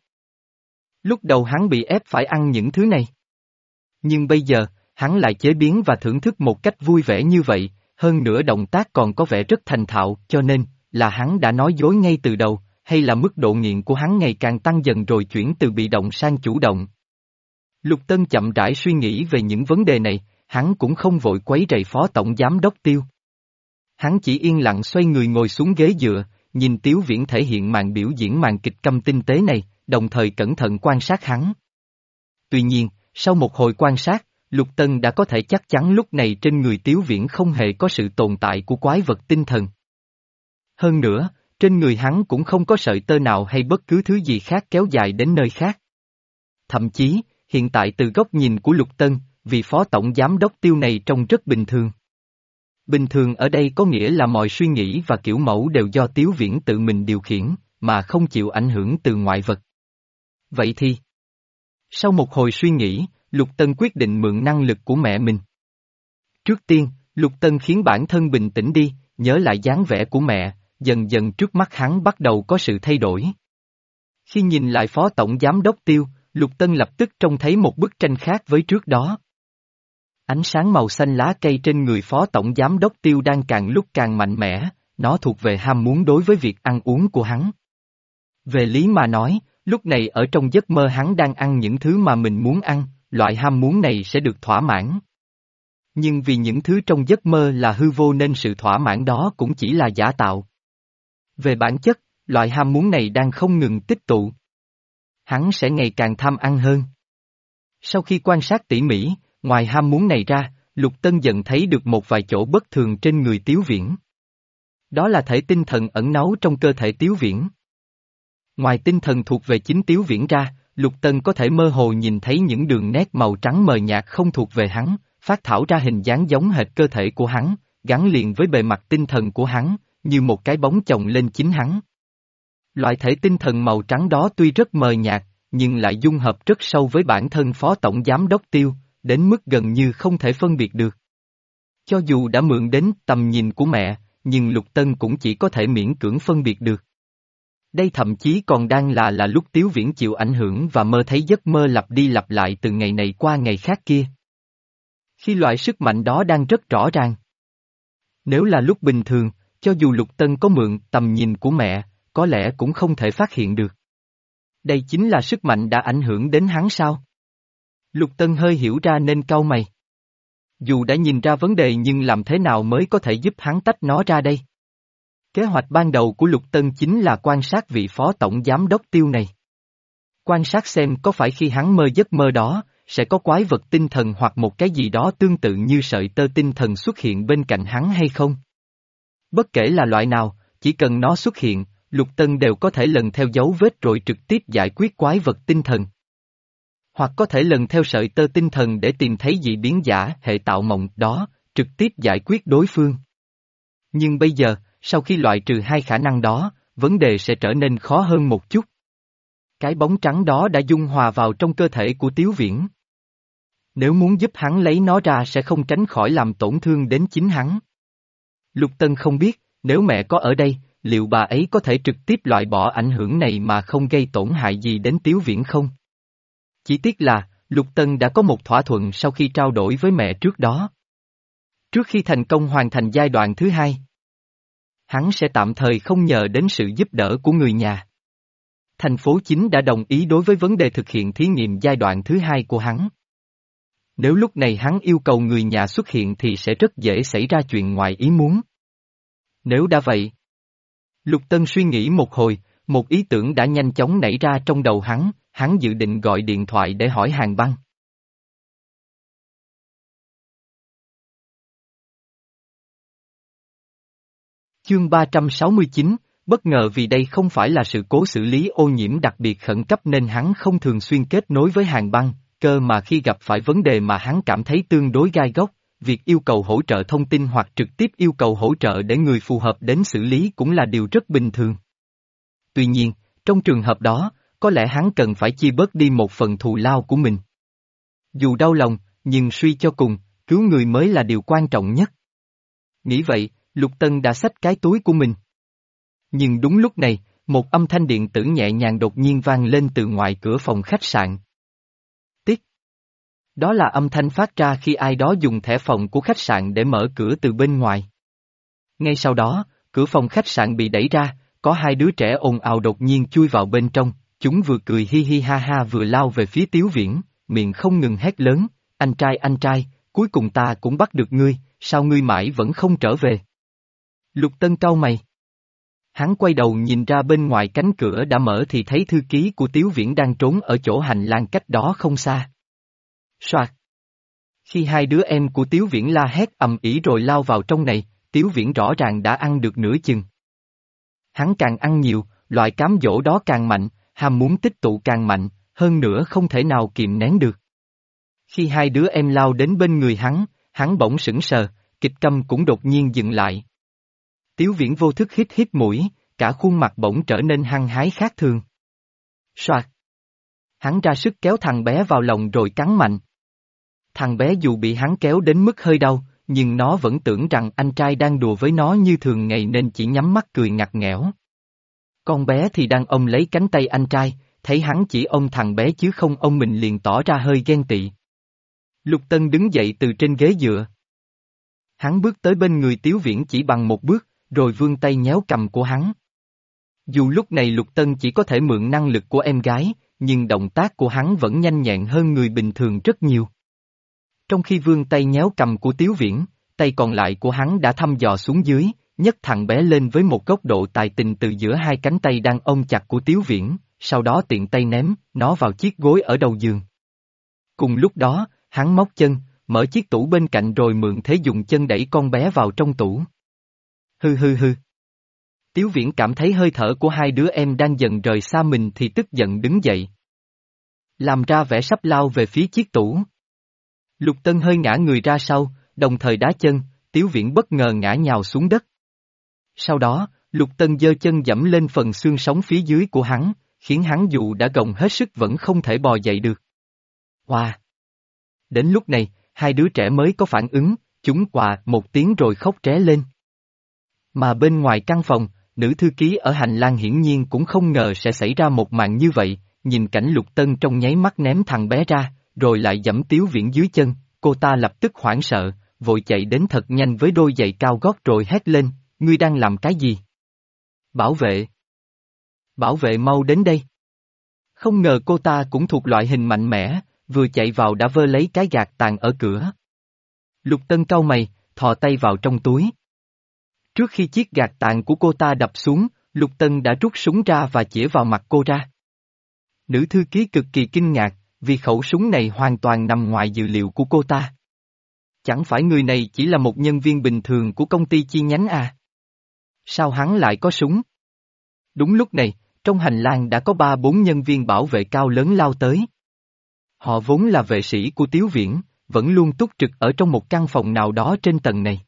Lúc đầu hắn bị ép phải ăn những thứ này. Nhưng bây giờ, hắn lại chế biến và thưởng thức một cách vui vẻ như vậy, hơn nữa động tác còn có vẻ rất thành thạo, cho nên, là hắn đã nói dối ngay từ đầu, hay là mức độ nghiện của hắn ngày càng tăng dần rồi chuyển từ bị động sang chủ động. Lục Tân chậm rãi suy nghĩ về những vấn đề này, hắn cũng không vội quấy rầy Phó Tổng Giám Đốc Tiêu. Hắn chỉ yên lặng xoay người ngồi xuống ghế dựa, nhìn Tiếu Viễn thể hiện màn biểu diễn màn kịch câm tinh tế này, đồng thời cẩn thận quan sát hắn. Tuy nhiên, sau một hồi quan sát, Lục Tân đã có thể chắc chắn lúc này trên người Tiếu Viễn không hề có sự tồn tại của quái vật tinh thần. Hơn nữa, trên người hắn cũng không có sợi tơ nào hay bất cứ thứ gì khác kéo dài đến nơi khác. Thậm chí, hiện tại từ góc nhìn của Lục Tân, vị Phó Tổng Giám Đốc Tiêu này trông rất bình thường. Bình thường ở đây có nghĩa là mọi suy nghĩ và kiểu mẫu đều do Tiếu Viễn tự mình điều khiển, mà không chịu ảnh hưởng từ ngoại vật. Vậy thì, sau một hồi suy nghĩ, Lục Tân quyết định mượn năng lực của mẹ mình. Trước tiên, Lục Tân khiến bản thân bình tĩnh đi, nhớ lại dáng vẻ của mẹ, dần dần trước mắt hắn bắt đầu có sự thay đổi. Khi nhìn lại Phó Tổng Giám Đốc Tiêu, Lục Tân lập tức trông thấy một bức tranh khác với trước đó. Ánh sáng màu xanh lá cây trên người Phó Tổng Giám Đốc Tiêu đang càng lúc càng mạnh mẽ, nó thuộc về ham muốn đối với việc ăn uống của hắn. Về lý mà nói, lúc này ở trong giấc mơ hắn đang ăn những thứ mà mình muốn ăn, loại ham muốn này sẽ được thỏa mãn. Nhưng vì những thứ trong giấc mơ là hư vô nên sự thỏa mãn đó cũng chỉ là giả tạo. Về bản chất, loại ham muốn này đang không ngừng tích tụ. Hắn sẽ ngày càng tham ăn hơn. Sau khi quan sát tỉ mỉ, ngoài ham muốn này ra, Lục Tân dần thấy được một vài chỗ bất thường trên người Tiếu Viễn. Đó là thể tinh thần ẩn náu trong cơ thể Tiếu Viễn. Ngoài tinh thần thuộc về chính Tiếu Viễn ra, Lục Tân có thể mơ hồ nhìn thấy những đường nét màu trắng mờ nhạt không thuộc về hắn, phát thảo ra hình dáng giống hệt cơ thể của hắn, gắn liền với bề mặt tinh thần của hắn, như một cái bóng chồng lên chính hắn. Loại thể tinh thần màu trắng đó tuy rất mờ nhạt, nhưng lại dung hợp rất sâu với bản thân phó tổng giám đốc Tiêu, đến mức gần như không thể phân biệt được. Cho dù đã mượn đến tầm nhìn của mẹ, nhưng Lục Tân cũng chỉ có thể miễn cưỡng phân biệt được. Đây thậm chí còn đang là là lúc Tiếu Viễn chịu ảnh hưởng và mơ thấy giấc mơ lặp đi lặp lại từ ngày này qua ngày khác kia. Khi loại sức mạnh đó đang rất rõ ràng. Nếu là lúc bình thường, cho dù Lục Tân có mượn tầm nhìn của mẹ, có lẽ cũng không thể phát hiện được. Đây chính là sức mạnh đã ảnh hưởng đến hắn sao? Lục Tân hơi hiểu ra nên cau mày. Dù đã nhìn ra vấn đề nhưng làm thế nào mới có thể giúp hắn tách nó ra đây? Kế hoạch ban đầu của Lục Tân chính là quan sát vị phó tổng giám đốc Tiêu này. Quan sát xem có phải khi hắn mơ giấc mơ đó, sẽ có quái vật tinh thần hoặc một cái gì đó tương tự như sợi tơ tinh thần xuất hiện bên cạnh hắn hay không. Bất kể là loại nào, chỉ cần nó xuất hiện, Lục Tân đều có thể lần theo dấu vết rồi trực tiếp giải quyết quái vật tinh thần. Hoặc có thể lần theo sợi tơ tinh thần để tìm thấy dị biến giả hệ tạo mộng đó, trực tiếp giải quyết đối phương. Nhưng bây giờ, sau khi loại trừ hai khả năng đó, vấn đề sẽ trở nên khó hơn một chút. Cái bóng trắng đó đã dung hòa vào trong cơ thể của Tiếu Viễn. Nếu muốn giúp hắn lấy nó ra sẽ không tránh khỏi làm tổn thương đến chính hắn. Lục Tân không biết, nếu mẹ có ở đây, liệu bà ấy có thể trực tiếp loại bỏ ảnh hưởng này mà không gây tổn hại gì đến Tiếu Viễn không? Chỉ tiếc là, Lục Tân đã có một thỏa thuận sau khi trao đổi với mẹ trước đó. Trước khi thành công hoàn thành giai đoạn thứ hai, hắn sẽ tạm thời không nhờ đến sự giúp đỡ của người nhà. Thành phố chính đã đồng ý đối với vấn đề thực hiện thí nghiệm giai đoạn thứ hai của hắn. Nếu lúc này hắn yêu cầu người nhà xuất hiện thì sẽ rất dễ xảy ra chuyện ngoài ý muốn. Nếu đã vậy, Lục Tân suy nghĩ một hồi, một ý tưởng đã nhanh chóng nảy ra trong đầu hắn, hắn dự định gọi điện thoại để hỏi Hàn Băng. Chương ba trăm sáu mươi chín, bất ngờ vì đây không phải là sự cố xử lý ô nhiễm đặc biệt khẩn cấp nên hắn không thường xuyên kết nối với Hàn Băng, cơ mà khi gặp phải vấn đề mà hắn cảm thấy tương đối gai góc, việc yêu cầu hỗ trợ thông tin hoặc trực tiếp yêu cầu hỗ trợ để người phù hợp đến xử lý cũng là điều rất bình thường. Tuy nhiên, trong trường hợp đó, có lẽ hắn cần phải chia bớt đi một phần thù lao của mình. Dù đau lòng, nhưng suy cho cùng, cứu người mới là điều quan trọng nhất. Nghĩ vậy, Lục Tân đã xách cái túi của mình. Nhưng đúng lúc này, một âm thanh điện tử nhẹ nhàng đột nhiên vang lên từ ngoài cửa phòng khách sạn. Tiếc. Đó là âm thanh phát ra khi ai đó dùng thẻ phòng của khách sạn để mở cửa từ bên ngoài. Ngay sau đó, cửa phòng khách sạn bị đẩy ra, có hai đứa trẻ ồn ào đột nhiên chui vào bên trong, chúng vừa cười hi hi ha ha vừa lao về phía Tiếu Viễn, miệng không ngừng hét lớn, anh trai anh trai, cuối cùng ta cũng bắt được ngươi, sao ngươi mãi vẫn không trở về? Lục Tân cau mày. Hắn quay đầu nhìn ra bên ngoài cánh cửa đã mở thì thấy thư ký của Tiếu Viễn đang trốn ở chỗ hành lang cách đó không xa. Soạt. Khi hai đứa em của Tiếu Viễn la hét ầm ĩ rồi lao vào trong này, Tiếu Viễn rõ ràng đã ăn được nửa chừng. Hắn càng ăn nhiều, loại cám dỗ đó càng mạnh, ham muốn tích tụ càng mạnh, hơn nữa không thể nào kìm nén được. Khi hai đứa em lao đến bên người hắn, hắn bỗng sững sờ, kịch câm cũng đột nhiên dừng lại. Tiếu Viễn vô thức hít hít mũi, cả khuôn mặt bỗng trở nên hăng hái khác thường. Soạt. Hắn ra sức kéo thằng bé vào lòng rồi cắn mạnh. Thằng bé dù bị hắn kéo đến mức hơi đau, nhưng nó vẫn tưởng rằng anh trai đang đùa với nó như thường ngày nên chỉ nhắm mắt cười ngặt nghẽo. Con bé thì đang ôm lấy cánh tay anh trai, thấy hắn chỉ ôm thằng bé chứ không ôm mình liền tỏ ra hơi ghen tị. Lục Tân đứng dậy từ trên ghế dựa. Hắn bước tới bên người Tiếu Viễn chỉ bằng một bước, rồi vươn tay nhéo cằm của hắn. Dù lúc này Lục Tân chỉ có thể mượn năng lực của em gái, nhưng động tác của hắn vẫn nhanh nhẹn hơn người bình thường rất nhiều. Trong khi vươn tay nhéo cằm của Tiếu Viễn, tay còn lại của hắn đã thăm dò xuống dưới, nhấc thằng bé lên với một góc độ tài tình từ giữa hai cánh tay đang ôm chặt của Tiếu Viễn, sau đó tiện tay ném nó vào chiếc gối ở đầu giường. Cùng lúc đó, hắn móc chân, mở chiếc tủ bên cạnh rồi mượn thế dùng chân đẩy con bé vào trong tủ. Hư hư hư. Tiếu Viễn cảm thấy hơi thở của hai đứa em đang dần rời xa mình thì tức giận đứng dậy. Làm ra vẻ sắp lao về phía chiếc tủ. Lục Tân hơi ngã người ra sau, đồng thời đá chân, Tiếu Viễn bất ngờ ngã nhào xuống đất. Sau đó, Lục Tân giơ chân dẫm lên phần xương sống phía dưới của hắn, khiến hắn dù đã gồng hết sức vẫn không thể bò dậy được. Wow! Đến lúc này, hai đứa trẻ mới có phản ứng, chúng quạ một tiếng rồi khóc ré lên. Mà bên ngoài căn phòng, nữ thư ký ở hành lang hiển nhiên cũng không ngờ sẽ xảy ra một màn như vậy, nhìn cảnh Lục Tân trong nháy mắt ném thằng bé ra, rồi lại giẫm Tiếu Viễn dưới chân, cô ta lập tức hoảng sợ, vội chạy đến thật nhanh với đôi giày cao gót rồi hét lên, ngươi đang làm cái gì? Bảo vệ! Bảo vệ mau đến đây! Không ngờ cô ta cũng thuộc loại hình mạnh mẽ, vừa chạy vào đã vơ lấy cái gạt tàn ở cửa. Lục Tân cau mày, thò tay vào trong túi. Trước khi chiếc gạt tàn của cô ta đập xuống, Lục Tân đã rút súng ra và chĩa vào mặt cô ra. Nữ thư ký cực kỳ kinh ngạc, vì khẩu súng này hoàn toàn nằm ngoài dự liệu của cô ta. Chẳng phải người này chỉ là một nhân viên bình thường của công ty chi nhánh à? Sao hắn lại có súng? Đúng lúc này, trong hành lang đã có ba bốn nhân viên bảo vệ cao lớn lao tới. Họ vốn là vệ sĩ của Tiếu Viễn, vẫn luôn túc trực ở trong một căn phòng nào đó trên tầng này.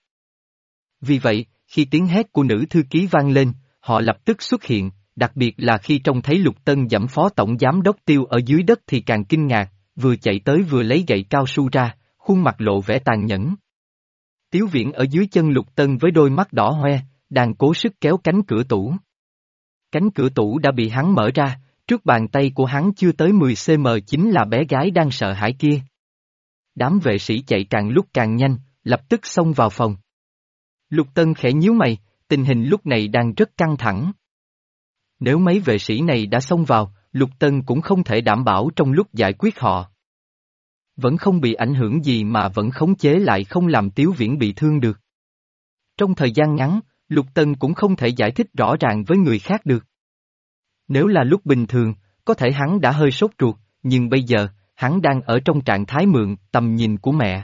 Vì vậy, khi tiếng hét của nữ thư ký vang lên, họ lập tức xuất hiện, đặc biệt là khi trông thấy Lục Tân giẫm phó tổng giám đốc Tiêu ở dưới đất thì càng kinh ngạc, vừa chạy tới vừa lấy gậy cao su ra, khuôn mặt lộ vẻ tàn nhẫn. Tiếu Viễn ở dưới chân Lục Tân với đôi mắt đỏ hoe, đang cố sức kéo cánh cửa tủ. Cánh cửa tủ đã bị hắn mở ra, trước bàn tay của hắn chưa tới mười xăng-ti-mét chính là bé gái đang sợ hãi kia. Đám vệ sĩ chạy càng lúc càng nhanh, lập tức xông vào phòng. Lục Tân khẽ nhíu mày, tình hình lúc này đang rất căng thẳng. Nếu mấy vệ sĩ này đã xông vào, Lục Tân cũng không thể đảm bảo trong lúc giải quyết họ vẫn không bị ảnh hưởng gì mà vẫn khống chế lại không làm Tiếu Viễn bị thương được. Trong thời gian ngắn, Lục Tân cũng không thể giải thích rõ ràng với người khác được. Nếu là lúc bình thường, có thể hắn đã hơi sốt ruột, nhưng bây giờ, hắn đang ở trong trạng thái mượn tầm nhìn của mẹ.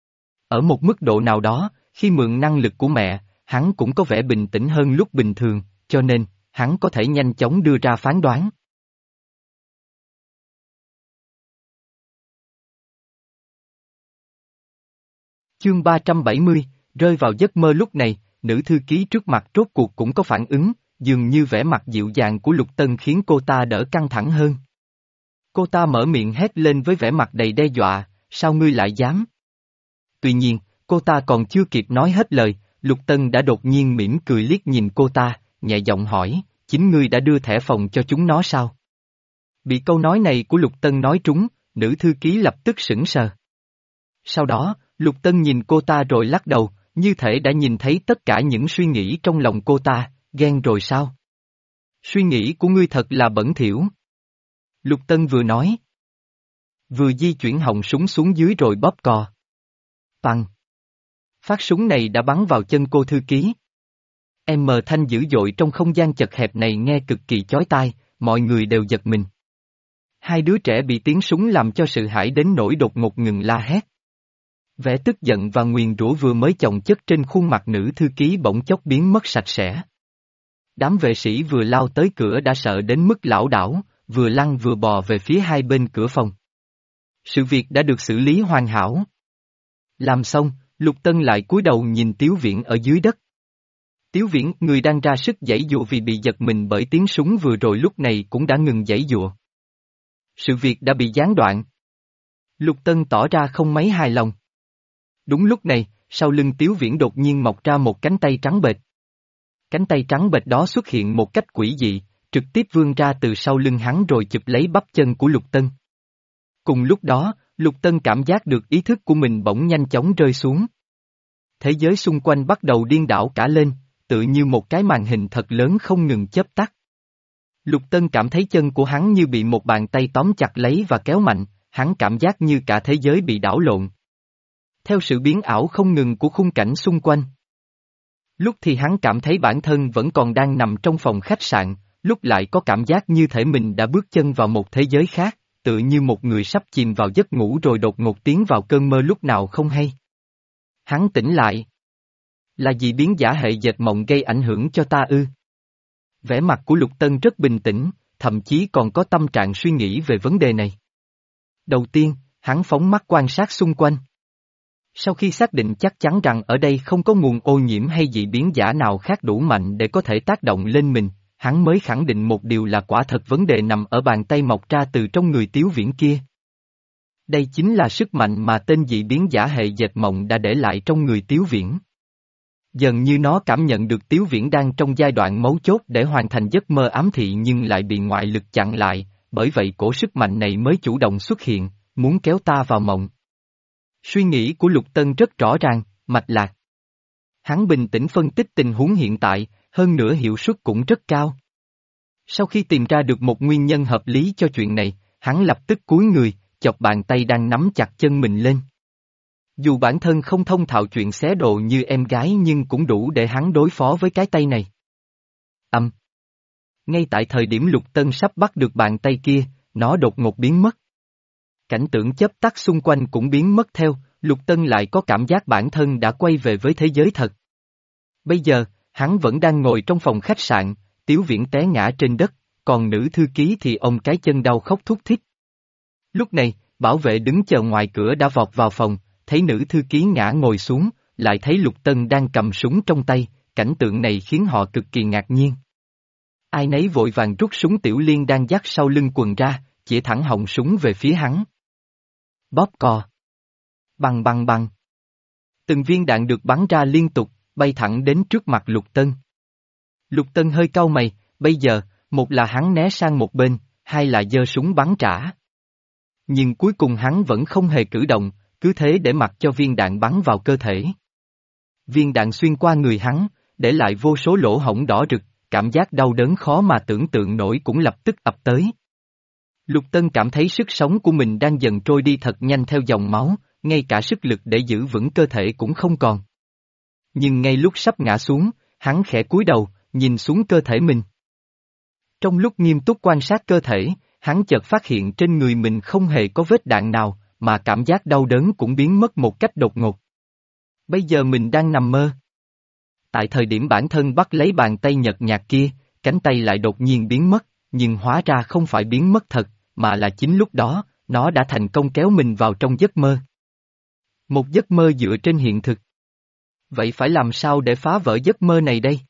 Ở một mức độ nào đó, khi mượn năng lực của mẹ, hắn cũng có vẻ bình tĩnh hơn lúc bình thường, cho nên, hắn có thể nhanh chóng đưa ra phán đoán. Chương ba trăm bảy mươi, rơi vào giấc mơ lúc này, nữ thư ký trước mặt rốt cuộc cũng có phản ứng, dường như vẻ mặt dịu dàng của Lục Tân khiến cô ta đỡ căng thẳng hơn. Cô ta mở miệng hét lên với vẻ mặt đầy đe dọa, sao ngươi lại dám? Tuy nhiên, cô ta còn chưa kịp nói hết lời, Lục Tân đã đột nhiên mỉm cười liếc nhìn cô ta, nhẹ giọng hỏi, chính ngươi đã đưa thẻ phòng cho chúng nó sao? Bị câu nói này của Lục Tân nói trúng, nữ thư ký lập tức sững sờ. Sau đó, Lục Tân nhìn cô ta rồi lắc đầu, như thể đã nhìn thấy tất cả những suy nghĩ trong lòng cô ta, ghen rồi sao? Suy nghĩ của ngươi thật là bẩn thỉu. Lục Tân vừa nói, vừa di chuyển họng súng xuống dưới rồi bóp cò. Bằng. Phát súng này đã bắn vào chân cô thư ký. Em mờ thanh dữ dội trong không gian chật hẹp này nghe cực kỳ chói tai, mọi người đều giật mình. Hai đứa trẻ bị tiếng súng làm cho sự hãi đến nỗi đột ngột ngừng la hét. Vẻ tức giận và nguyền rủa vừa mới chồng chất trên khuôn mặt nữ thư ký bỗng chốc biến mất sạch sẽ. Đám vệ sĩ vừa lao tới cửa đã sợ đến mức lảo đảo, vừa lăn vừa bò về phía hai bên cửa phòng. Sự việc đã được xử lý hoàn hảo. Làm xong, Lục Tân lại cúi đầu nhìn Tiếu Viễn ở dưới đất. Tiếu Viễn, người đang ra sức giãy giụa vì bị giật mình bởi tiếng súng vừa rồi lúc này cũng đã ngừng giãy giụa. Sự việc đã bị gián đoạn. Lục Tân tỏ ra không mấy hài lòng. Đúng lúc này, sau lưng Tiếu Viễn đột nhiên mọc ra một cánh tay trắng bệch. Cánh tay trắng bệch đó xuất hiện một cách quỷ dị, trực tiếp vươn ra từ sau lưng hắn rồi chụp lấy bắp chân của Lục Tân. Cùng lúc đó, Lục Tân cảm giác được ý thức của mình bỗng nhanh chóng rơi xuống. Thế giới xung quanh bắt đầu điên đảo cả lên, tự như một cái màn hình thật lớn không ngừng chớp tắt. Lục Tân cảm thấy chân của hắn như bị một bàn tay tóm chặt lấy và kéo mạnh, hắn cảm giác như cả thế giới bị đảo lộn. Theo sự biến ảo không ngừng của khung cảnh xung quanh. Lúc thì hắn cảm thấy bản thân vẫn còn đang nằm trong phòng khách sạn, lúc lại có cảm giác như thể mình đã bước chân vào một thế giới khác, tự như một người sắp chìm vào giấc ngủ rồi đột ngột tiến vào cơn mơ lúc nào không hay. Hắn tỉnh lại. Là gì biến giả hệ dệt mộng gây ảnh hưởng cho ta ư? Vẻ mặt của Lục Tân rất bình tĩnh, thậm chí còn có tâm trạng suy nghĩ về vấn đề này. Đầu tiên, hắn phóng mắt quan sát xung quanh. Sau khi xác định chắc chắn rằng ở đây không có nguồn ô nhiễm hay dị biến giả nào khác đủ mạnh để có thể tác động lên mình, hắn mới khẳng định một điều là quả thật vấn đề nằm ở bàn tay mọc ra từ trong người Tiếu Viễn kia. Đây chính là sức mạnh mà tên dị biến giả hệ dệt mộng đã để lại trong người Tiếu Viễn. Dần như nó cảm nhận được Tiếu Viễn đang trong giai đoạn mấu chốt để hoàn thành giấc mơ ám thị nhưng lại bị ngoại lực chặn lại, bởi vậy cổ sức mạnh này mới chủ động xuất hiện, muốn kéo ta vào mộng. Suy nghĩ của Lục Tân rất rõ ràng, mạch lạc. Hắn bình tĩnh phân tích tình huống hiện tại, hơn nữa hiệu suất cũng rất cao. Sau khi tìm ra được một nguyên nhân hợp lý cho chuyện này, hắn lập tức cúi người, chọc bàn tay đang nắm chặt chân mình lên. Dù bản thân không thông thạo chuyện xé đồ như em gái nhưng cũng đủ để hắn đối phó với cái tay này. Âm. Ngay tại thời điểm Lục Tân sắp bắt được bàn tay kia, nó đột ngột biến mất. Cảnh tượng chớp tắt xung quanh cũng biến mất theo, Lục Tân lại có cảm giác bản thân đã quay về với thế giới thật. Bây giờ, hắn vẫn đang ngồi trong phòng khách sạn, Tiếu Viễn té ngã trên đất, còn nữ thư ký thì ôm cái chân đau khóc thút thít. Lúc này, bảo vệ đứng chờ ngoài cửa đã vọt vào phòng, thấy nữ thư ký ngã ngồi xuống, lại thấy Lục Tân đang cầm súng trong tay, cảnh tượng này khiến họ cực kỳ ngạc nhiên. Ai nấy vội vàng rút súng Tiểu Liên đang dắt sau lưng quần ra, chỉ thẳng họng súng về phía hắn. Bóp cò. Băng băng băng. Từng viên đạn được bắn ra liên tục, bay thẳng đến trước mặt Lục Tân. Lục Tân hơi cau mày, bây giờ, một là hắn né sang một bên, hai là giơ súng bắn trả. Nhưng cuối cùng hắn vẫn không hề cử động, cứ thế để mặc cho viên đạn bắn vào cơ thể. Viên đạn xuyên qua người hắn, để lại vô số lỗ hổng đỏ rực, cảm giác đau đớn khó mà tưởng tượng nổi cũng lập tức ập tới. Lục Tân cảm thấy sức sống của mình đang dần trôi đi thật nhanh theo dòng máu, ngay cả sức lực để giữ vững cơ thể cũng không còn. Nhưng ngay lúc sắp ngã xuống, hắn khẽ cúi đầu, nhìn xuống cơ thể mình. Trong lúc nghiêm túc quan sát cơ thể, hắn chợt phát hiện trên người mình không hề có vết đạn nào, mà cảm giác đau đớn cũng biến mất một cách đột ngột. Bây giờ mình đang nằm mơ. Tại thời điểm bản thân bắt lấy bàn tay nhợt nhạt kia, cánh tay lại đột nhiên biến mất, nhưng hóa ra không phải biến mất thật, mà là chính lúc đó, nó đã thành công kéo mình vào trong giấc mơ. Một giấc mơ dựa trên hiện thực. Vậy phải làm sao để phá vỡ giấc mơ này đây?